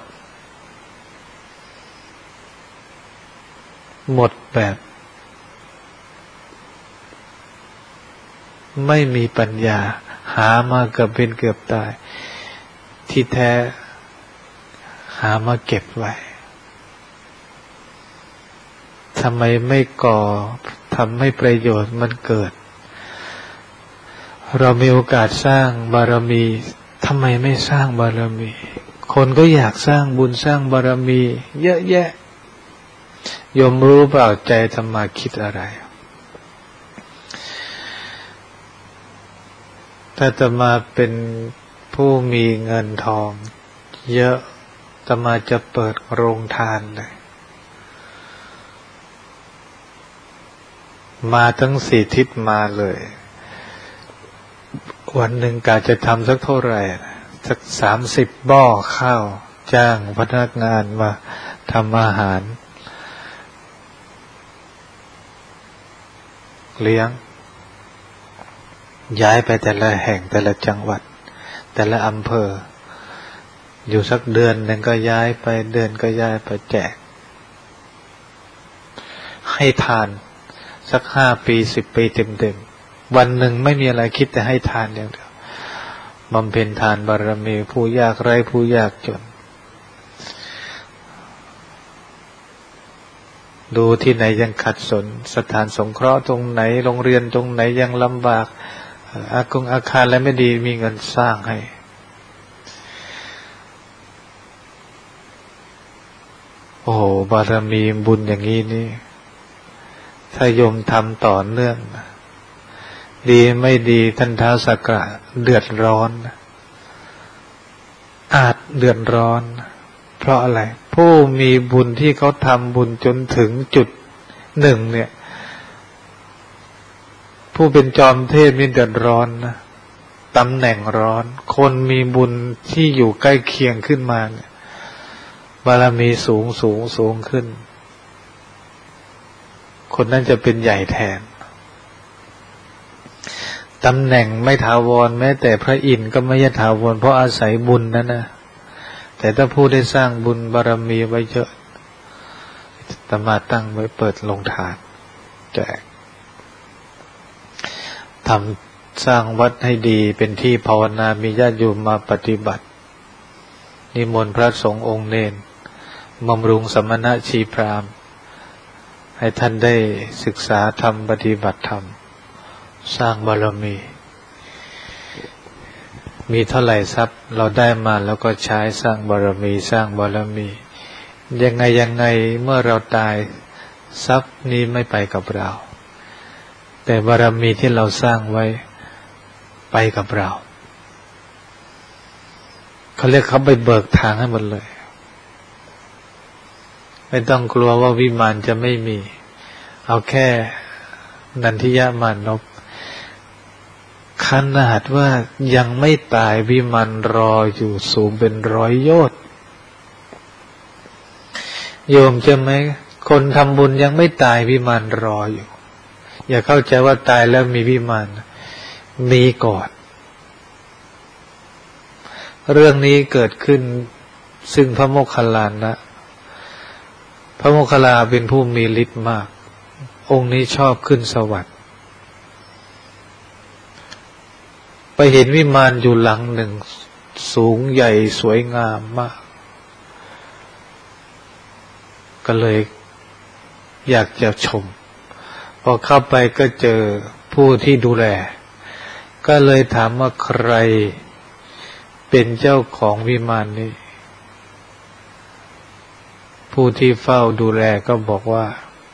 หมดแบบไม่มีปัญญาหามาเกือบเป็นเกือบตายที่แท้หามาเก็บไว้ทำไมไม่ก่อทำให้ประโยชน์มันเกิดเรามีโอกาสสร้างบารมีทำไมไม่สร้างบารมีคนก็อยากสร้างบุญสร้างบารมีเยอะแยะโยมรู้เปล่าใจธรรมาคิดอะไรถ้าจะมาเป็นผู้มีเงินทองเยอะจะมาจะเปิดโรงทานเลยมาทั้งสี่ทิศมาเลยวันหนึ่งกะจะทำสักเท่าไหร่สักสามสิบบ่อข้าวจ้างพนักงานมาทำอาหารเลี้ยงย้ายไปแต่ละแห่งแต่ละจังหวัดแต่ละอำเภออยู่สักเดือนหนึ่งก็ย้ายไปเดือนก็ย้ายไปแจกให้ทานสักห้าปีสิบปีเต็มๆวันหนึ่งไม่มีอะไรคิดแต่ให้ทานอย่างเดียวบำเพ็ญทานบารมีผู้ยากไร้ผู้ยากจนดูที่ไหนยังขัดสนสถานสงเคราะห์ตรงไหนโรงเรียนตรงไหนยังลำบากอากงอาคารและไม่ดีมีเงินสร้างให้โอ้โหบารมีบุญอย่างนี้นี่ถ้าโยมทำต่อเนื่องดีไม่ดีท่านท้าวสักกะเดือดร้อนอาจเดือดร้อนเพราะอะไรผู้มีบุญที่เขาทำบุญจนถึงจุดหนึ่งเนี่ยผู้เป็นจอมเทพนี่เดือดร้อนนะตำแหน่งร้อนคนมีบุญที่อยู่ใกล้เคียงขึ้นมาเนี่ยบารมีสูงสูงสูงขึ้นคนนั้นจะเป็นใหญ่แทนตำแหน่งไม่ถาวรแม้แต่พระอินทร์ก็ไม่ใช่ถาวรเพราะอาศัยบุญนั่นนะแต่ถ้าผู้ได้สร้างบุญบารมีไว้เยอะตมาตั้งไว้เปิดโรงทานแจกทำสร้างวัดให้ดีเป็นที่ภาวนามีญาติโยมมาปฏิบัตินิมนต์พระสงฆ์องค์เนรบำรุงสมณะชีพราหมณ์ให้ท่านได้ศึกษาธรรมปฏิบัติธรรมสร้างบารมีมีเท่าไหร่ทรัพย์เราได้มาแล้วก็ใช้สร้างบารมีสร้างบารมียังไงยังไงเมื่อเราตายทรัพย์นี้ไม่ไปกับเราแต่บารมีที่เราสร้างไว้ไปกับเราเขาเรียกเขาไปเบิกทางให้หมดเลยไม่ต้องกลัวว่าวิมานจะไม่มีเอาแค่นันทิยมานพขนาดว่ายังไม่ตายวิมานรออยู่สูงเป็นร้อยโยชน์โยมจะไหมคนทำบุญยังไม่ตายวิมานรออยู่อย่าเข้าใจว่าตายแล้วมีวิมานมีก่อนเรื่องนี้เกิดขึ้นซึ่งพระโมคคัลลานะพระโมคคัลลาเป็นผู้มีฤทธิ์มากองค์นี้ชอบขึ้นสวรรค์ไปเห็นวิมานอยู่หลังหนึ่งสูงใหญ่สวยงามมากก็เลยอยากจะชมพอเข้าไปก็เจอผู้ที่ดูแลก็เลยถามว่าใครเป็นเจ้าของวิมานนี้ผู้ที่เฝ้าดูแลก็บอกว่า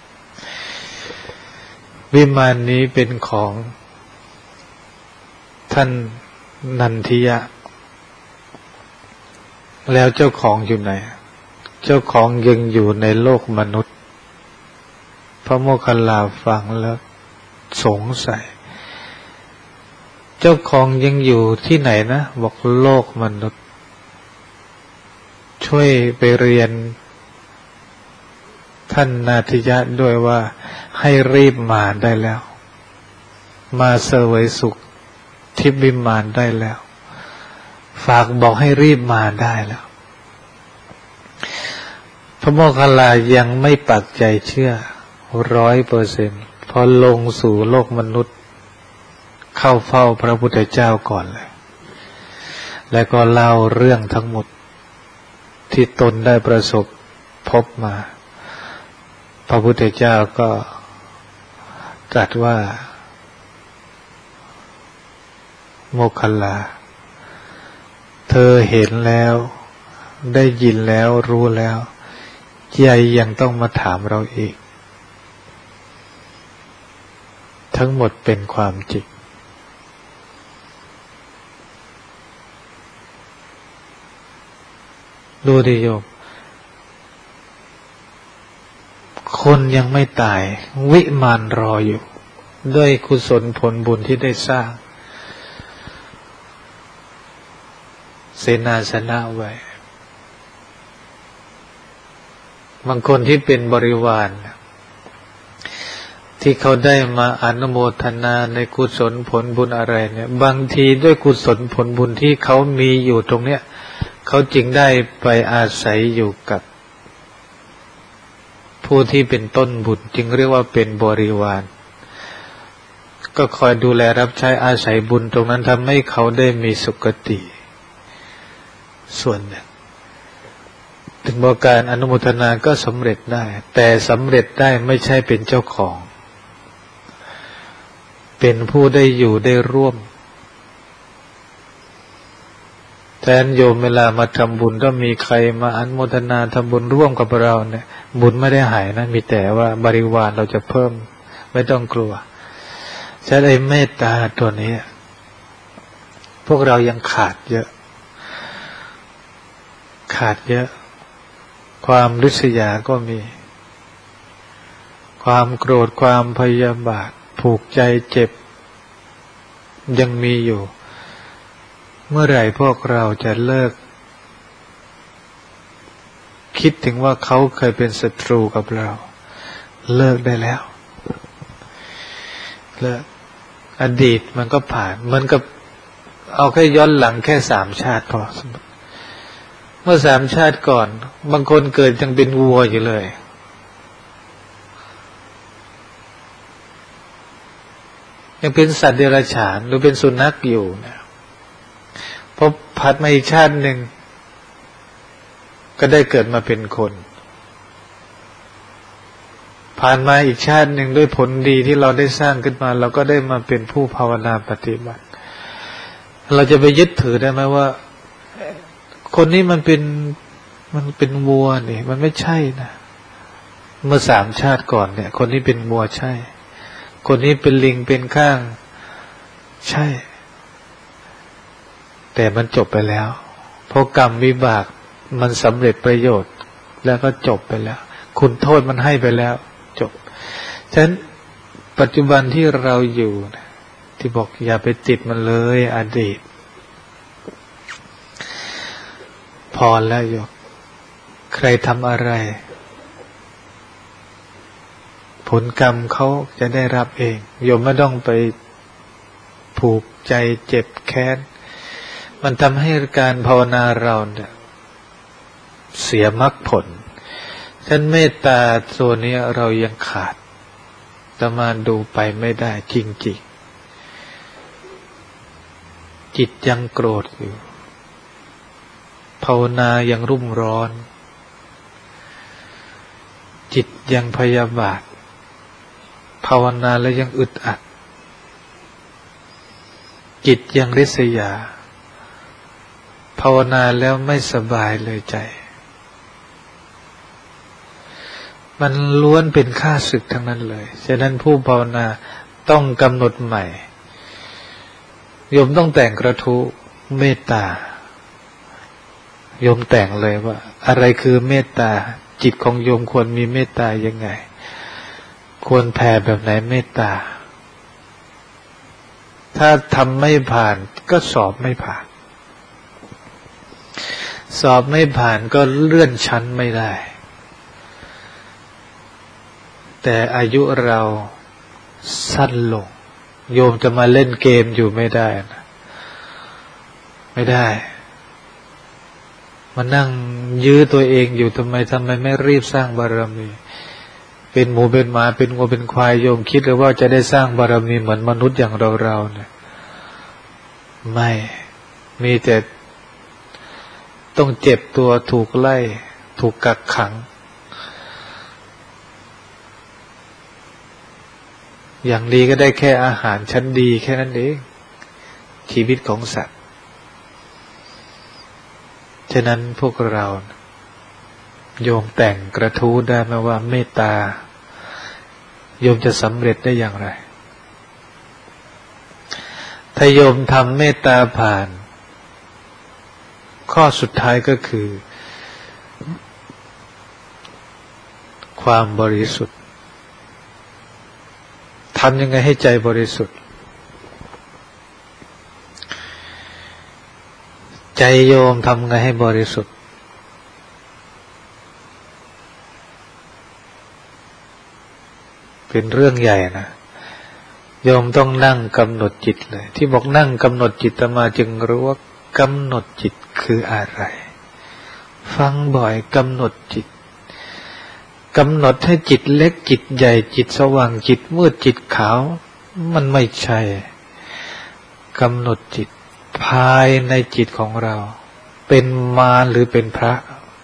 วิมานนี้เป็นของท่านนันทิยะแล้วเจ้าของอยู่ไหนเจ้าของยังอยู่ในโลกมนุษย์พระโมคคัลลาฟังแล้วสสงสัยเจ้าของยังอยู่ที่ไหนนะบอกโลกมนุษย์ช่วยไปเรียนท่านนาทิยะด้วยว่าให้รีบมาได้แล้วมาเสวยสุขทิพย์วิมานได้แล้วฝากบอกให้รีบมาได้แล้วพระโมคคัลลายังไม่ปักใจเชื่อร้อยเปอร์เซ็นต์พอลงสู่โลกมนุษย์เข้าเฝ้าพระพุทธเจ้าก่อนเลยแล้วก็เล่าเรื่องทั้งหมดที่ตนได้ประสบพบมาพระพุทธเจ้าก็ตรัสว่าโมคคัลลาเธอเห็นแล้วได้ยินแล้วรู้แล้วใจยังต้องมาถามเราอีกทั้งหมดเป็นความจริงดูดิโยมคนยังไม่ตายวิมานรออยู่ด้วยกุศลผลบุญที่ได้สร้างเสนาสนะไว้บางคนที่เป็นบริวารที่เขาได้มาอนุโมทนาในกุศลผลบุญอะไรเนี่ยบางทีด้วยกุศลผลบุญที่เขามีอยู่ตรงเนี้ยเขาจึงได้ไปอาศัยอยู่กับผู้ที่เป็นต้นบุญจึงเรียกว่าเป็นบริวารก็คอยดูแลรับใช้อาศัยบุญตรงนั้นทำให้เขาได้มีสุคติส่วนหนึ่งถึงบอกการอนุโมทนาก็สำเร็จได้แต่สำเร็จได้ไม่ใช่เป็นเจ้าของเป็นผู้ได้อยู่ได้ร่วมแทนโยมเวลามาทำบุญก็มีใครมาอนุโมทนาทำบุญร่วมกับเราเนี่ยบุญไม่ได้หายนะมีแต่ว่าบริวารเราจะเพิ่มไม่ต้องกลัวใช้ไอ้เมตตาตัวนี้พวกเรายังขาดเยอะขาดเยอะความริษยาก็มีความโกรธความพยาบาทผูกใจเจ็บยังมีอยู่เมื่อไหร่พวกเราจะเลิกคิดถึงว่าเขาเคยเป็นศัตรูกับเราเลิกได้แล้วเลิกอดีตมันก็ผ่านมันกับเอาแค่ย้อนหลังแค่สามชาติพอเมื่อสามชาติก่อนบางคนเกิดยังเป็นวัวอยู่เลยยังเป็นสัตว์เดรัจฉานหรือเป็นสุนัขอยู่นะพอผัดมาอีกชาติหนึ่งก็ได้เกิดมาเป็นคนผ่านมาอีกชาติหนึ่งด้วยผลดีที่เราได้สร้างขึ้นมาเราก็ได้มาเป็นผู้ภาวนาปฏิบัติเราจะไปยึดถือได้ไหมว่าคนนี้มันเป็นมันเป็นวัวนี่มันไม่ใช่นะเมื่อสามชาติก่อนเนี่ยคนนี้เป็นวัวใช่คนนี้เป็นลิงเป็นข้างใช่แต่มันจบไปแล้วเพราะกรรมวิบากมันสำเร็จประโยชน์แล้วก็จบไปแล้วคุณโทษมันให้ไปแล้วจบฉะนั้นปัจจุบันที่เราอยู่ที่บอกอย่าไปติดมันเลยอดีตพอแล้วโยมใครทำอะไรผลกรรมเขาจะได้รับเองโยมไม่ต้องไปผูกใจเจ็บแค้นมันทำให้การภาวนาเราเนี่ยเสียมรรคผลฉะนั้นเมตตาตัวนี้เรายังขาดจะมาดูไปไม่ได้จริงๆจิตยังโกรธอยู่ภาวนายังรุ่มร้อนจิตยังพยาบาทภาวนาแล้วยังอึดอัดจิตยังริษยาภาวนาแล้วไม่สบายเลยใจมันล้วนเป็นข้าศึกทั้งนั้นเลยฉะนั้นผู้ภาวนาต้องกำหนดใหม่โยมต้องแต่งกระทู้เมตตาโยมแต่งเลยว่าอะไรคือเมตตาจิตของโยมควรมีเมตตายังไงควรแผ่แบบไหนเมตตาถ้าทำไม่ผ่านก็สอบไม่ผ่านสอบไม่ผ่านก็เลื่อนชั้นไม่ได้แต่อายุเราสั้นลงโยมจะมาเล่นเกมอยู่ไม่ได้นะไม่ได้มานั่งยื้อตัวเองอยู่ทำไมทำไมไม่รีบสร้างบารมีเป็นหมูเป็นหมาเป็นงัวเป็นควายโยมคิดเลยว่าจะได้สร้างบารมีเหมือนมนุษย์อย่างเราๆเนี่ยไม่มีแต่ต้องเจ็บตัวถูกไล่ถูกกักขังอย่างดีก็ได้แค่อาหารชั้นดีแค่นั้นเองชีวิตของสัตว์ฉะนั้นพวกเราโยมแต่งกระทู้ได้ไหมว่าเมตตาโยมจะสำเร็จได้อย่างไรถ้าโยมทำเมตตาผ่านข้อสุดท้ายก็คือความบริสุทธิ์ทำยังไงให้ใจบริสุทธิ์ใจโยมทำไงให้บริสุทธิ์เป็นเรื่องใหญ่นะโยมต้องนั่งกำหนดจิตเลยที่บอกนั่งกำหนดจิตอาตมาจึงรู้ว่ากำหนดจิตคืออะไรฟังบ่อยกำหนดจิตกำหนดให้จิตเล็กจิตใหญ่จิตสว่างจิตมืดจิตขาวมันไม่ใช่กำหนดจิตภายในจิตของเราเป็นมารหรือเป็นพระ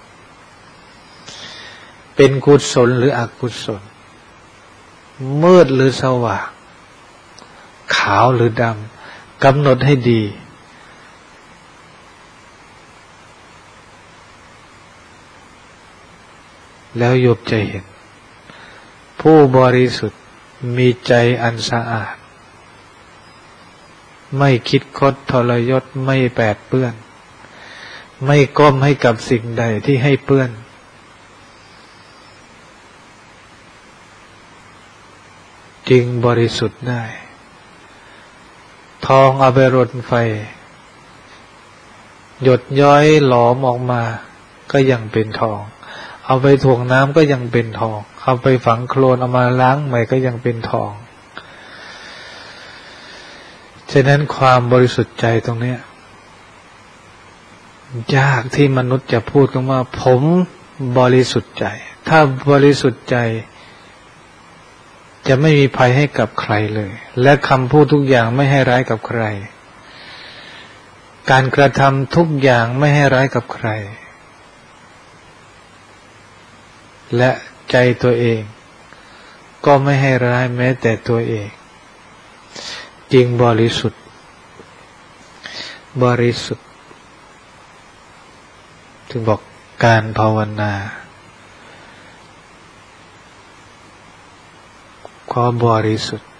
เป็นกุศลหรืออกุศลมืดหรือสว่างขาวหรือดำกำหนดให้ดีแล้วโยมจะเห็นผู้บริสุทธิ์มีใจอันสะอาดไม่คิดคดทรยศไม่แปดเปื้อนไม่ก้มให้กับสิ่งใดที่ให้เปื้อนจึงบริสุทธิ์ได้ทองเอาไปรนไฟหยดย้อยหลอมออกมาก็ยังเป็นทองเอาไปถ่วงน้ำก็ยังเป็นทองเอาไปฝังโคลนเอามาล้างใหม่ก็ยังเป็นทองฉะนั้นความบริสุทธิ์ใจตรงนี้ยากที่มนุษย์จะพูดกันว่าผมบริสุทธิ์ใจถ้าบริสุทธิ์ใจจะไม่มีภัยให้กับใครเลยและคำพูดทุกอย่างไม่ให้ร้ายกับใครการกระทำทุกอย่างไม่ให้ร้ายกับใครและใจตัวเองก็ไม่ให้ร้ายแม้แต่ตัวเองจริงบริสุทธิ์บริสุทธิ์ถึงบอกการภาวนาก็บริสุทธิ์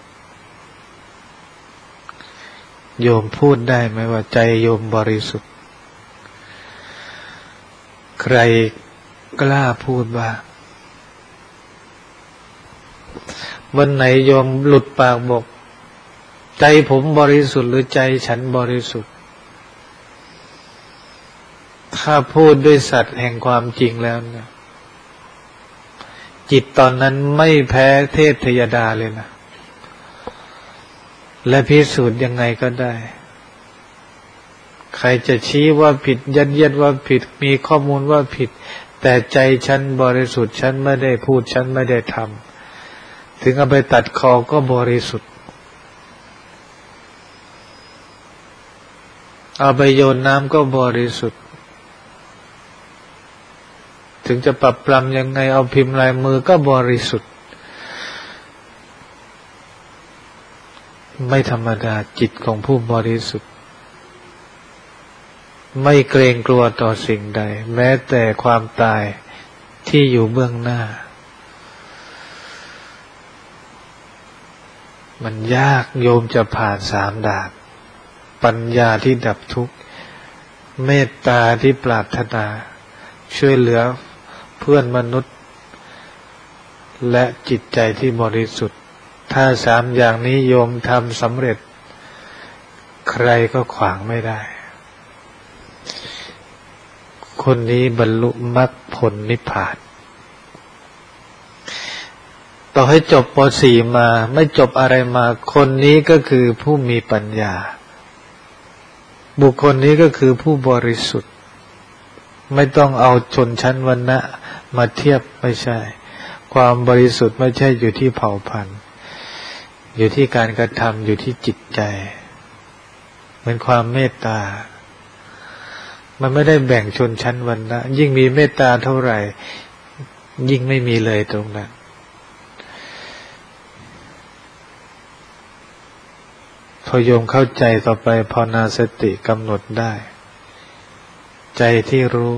โยมพูดได้ไหมว่าใจโยมบริสุทธิ์ใครกล้าพูดบ้างวันไหนโยมหลุดปากบอกใจผมบริสุทธิ์หรือใจฉันบริสุทธิ์ถ้าพูดด้วยสัตว์แห่งความจริงแล้วเนี่ยจิตตอนนั้นไม่แพ้เทพเทวดาเลยนะและพิสูจน์ยังไงก็ได้ใครจะชี้ว่าผิดยันเยียดว่าผิดมีข้อมูลว่าผิดแต่ใจฉันบริสุทธิ์ฉันไม่ได้พูดฉันไม่ได้ทำถึงเอาไปตัดคอก็บริสุทธิ์เอาไปโยนน้ำก็บริสุทธิ์ถึงจะปรับปรำยังไงเอาพิมพ์ลายมือก็บริสุทธิ์ไม่ธรรมดาจิตของผู้บริสุทธิ์ไม่เกรงกลัวต่อสิ่งใดแม้แต่ความตายที่อยู่เบื้องหน้ามันยากโยมจะผ่านสามด่านปัญญาที่ดับทุกข์เมตตาที่ปรารถนาช่วยเหลือเพื่อนมนุษย์และจิตใจที่บริสุทธิ์ถ้าสามอย่างนี้โยมทำสำเร็จใครก็ขวางไม่ได้คนนี้บรรลุมรรคผลนิพพานต่อให้จบป.สี่ มาไม่จบอะไรมาคนนี้ก็คือผู้มีปัญญาบุคคลนี้ก็คือผู้บริสุทธิ์ไม่ต้องเอาชนชั้นวรรณะมาเทียบไม่ใช่ความบริสุทธิ์ไม่ใช่อยู่ที่เผ่าพันธุ์อยู่ที่การกระทำอยู่ที่จิตใจเหมือนความเมตตามันไม่ได้แบ่งชนชั้นวรรณะยิ่งมีเมตตาเท่าไหร่ยิ่งไม่มีเลยตรงนั้นพอโยมเข้าใจต่อไปภาวนาสติกำหนดได้ใจที่รู้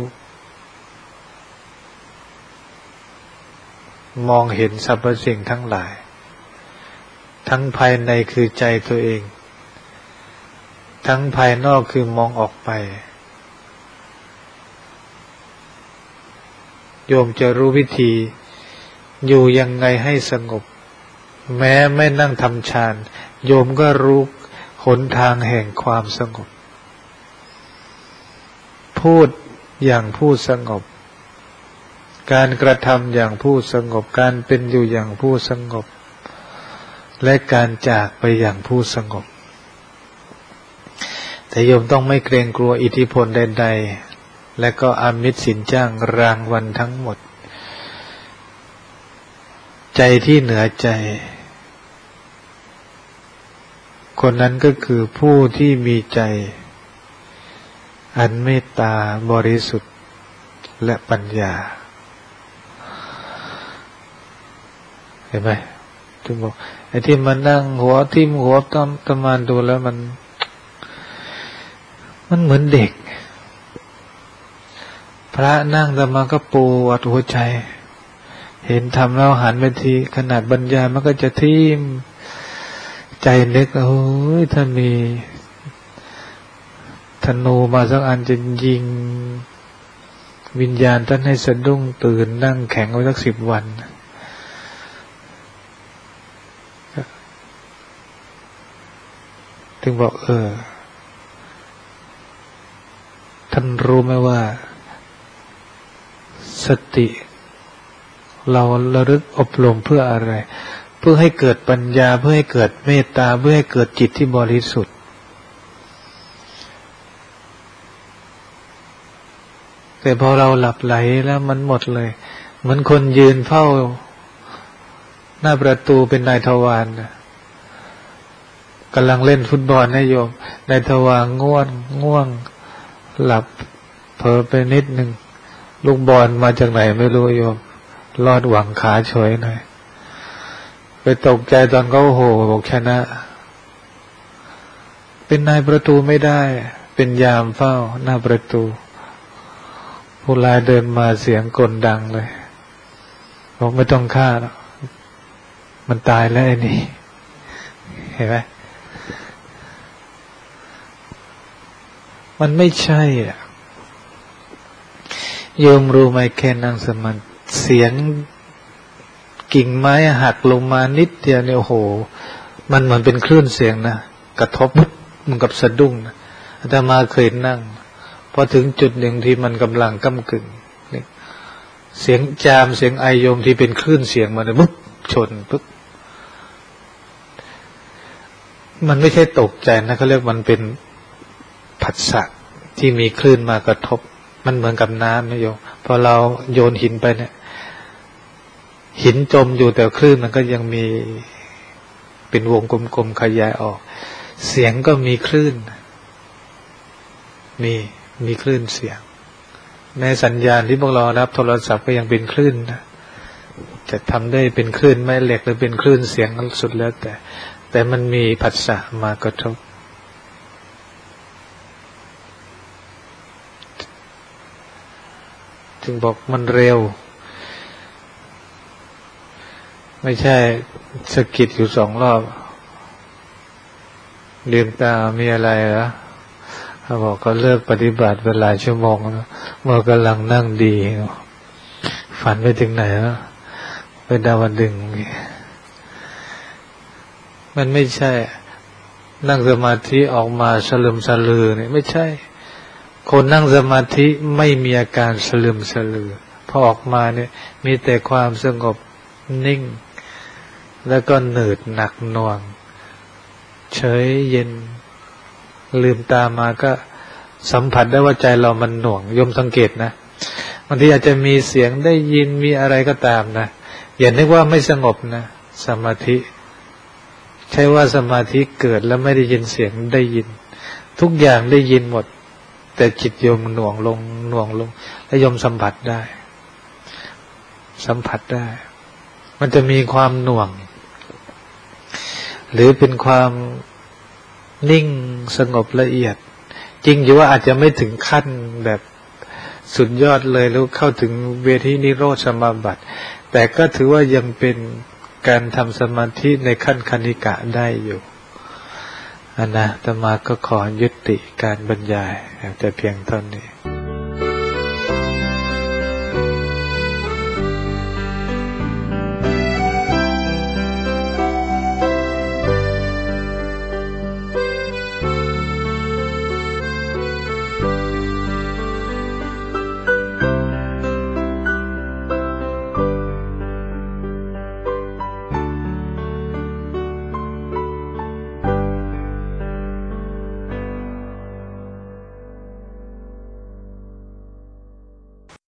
มองเห็นสรรพสิ่งทั้งหลายทั้งภายในคือใจตัวเองทั้งภายนอกคือมองออกไปโยมจะรู้วิธีอยู่ยังไงให้สงบแม้ไม่นั่งทำฌานโยมก็รู้หนทางแห่งความสงบพูดอย่างผู้สงบการกระทำอย่างผู้สงบการเป็นอยู่อย่างผู้สงบและการจากไปอย่างผู้สงบแต่โยมต้องไม่เกรงกลัวอิทธิพลใดๆและก็อามิตรสินจ้างรางวัลทั้งหมดใจที่เหนือใจคนนั้นก็คือผู้ที่มีใจอันเมตตาบริสุทธิ์และปัญญาเห็นไหมถึงบอกไอ้ที่มันนั่งหัวทิ่มหัวต้อมตะมานดูแล้วมันมันเหมือนเด็กพระนั่งตะมาก็ปวดหัวใจเห็นทำแล้วหันไปทีขนาดบรรยายมันก็จะทิ่มใจนึกโอ้ยถ้ามีธนูมาสักอันจะยิงวิญญาณท่านให้สะดุ้งตื่นนั่งแข็งไว้สักสิบวันถึงบอกเออท่านรู้ไหมว่าสติเราระลึกอบรมเพื่ออะไรเพื่อให้เกิดปัญญาเพื่อให้เกิดเมตตาเพื่อให้เกิดจิตที่บริสุทธิ์แต่พอเราหลับไหลแล้วมันหมดเลยเหมือนคนยืนเฝ้าหน้าประตูเป็นนายทวารกำลังเล่นฟุตบอลนะโยมนายทวารง่วงง่วงหลับเผลอไปนิดหนึ่งลูกบอลมาจากไหนไม่รู้โยมลอดหวังขาเฉยหน่อยไปตกใจตอนเขาโห่บอกชนะเป็นนายประตูไม่ได้เป็นยามเฝ้าหน้าประตูผู้ร้ายเดินมาเสียงกลดังเลยบอกไม่ต้องฆ่าหรอกมันตายแล้วไอ้นี่เห็นไหมมันไม่ใช่อ่ะโยมรู้ไหมแค่นั่งสมาธิเสียงกิ่งไม้หักลงมานิดเดียวเนี่ยโอ้โหมันเหมือนเป็นคลื่นเสียงนะกระทบเหมือนกับสะดุ้งนะอาตมาเคยนั่งพอถึงจุดหนึ่งที่มันกำลังก้ำกึ่งเสียงจามเสียงไอโยมที่เป็นคลื่นเสียงมันปุ๊บชนปุ๊บมันไม่ใช่ตกใจนะเขาเรียกมันเป็นผัสสะที่มีคลื่นมากระทบมันเหมือนกับน้ำนะโยมพอเราโยนหินไปเนี่ยหินจมอยู่แต่คลื่นมันก็ยังมีเป็นวงกลมๆขยายออกเสียงก็มีคลื่นมีมีคลื่นเสียงในสัญญาณที่พวกเรารับโทรศัพท์ก็ยังเป็นคลื่นนะจะทำได้เป็นคลื่นแม่เหล็กหรือเป็นคลื่นเสียงสุดแล้วแต่แต่มันมีผัสสะมากระทบจึงบอกมันเร็วไม่ใช่สะกิดอยู่สองรอบลืมตามีอะไรเหรอเขาบอกก็เลิกปฏิบัติเวลาชั่วโมงแล้วเมื่อกำลังนั่งดีฝันไปถึงไหนแล้วไปดาวดึงส์มันไม่ใช่นั่งสมาธิออกมาสลึมสลือเนี่ยไม่ใช่คนนั่งสมาธิไม่มีอาการสลึมสลือพอออกมาเนี่ยมีแต่ความสงบนิ่งแล้วก็หนืดหนักหน่วงเฉยเย็นลืมตามาก็สัมผัสได้ว่าใจเรามันหน่วงโยมสังเกตนะบางทีอาจจะมีเสียงได้ยินมีอะไรก็ตามนะอย่านึกว่าไม่สงบนะสมาธิใช่ว่าสมาธิเกิดแล้วไม่ได้ยินเสียงได้ยินทุกอย่างได้ยินหมดแต่จิตโยมหน่วงลงหน่วงลงและโยมสัมผัสได้สัมผัสได้มันจะมีความหน่วงหรือเป็นความนิ่งสงบละเอียดจริงอยู่ว่าอาจจะไม่ถึงขั้นแบบสุดยอดเลยแล้วเข้าถึงเวทีนิโรธสมาบัติแต่ก็ถือว่ายังเป็นการทำสมาธิในขั้นคณิกะได้อยู่อันนะอาตมาก็ขอยุติการบรรยายแต่เพียงเท่านี้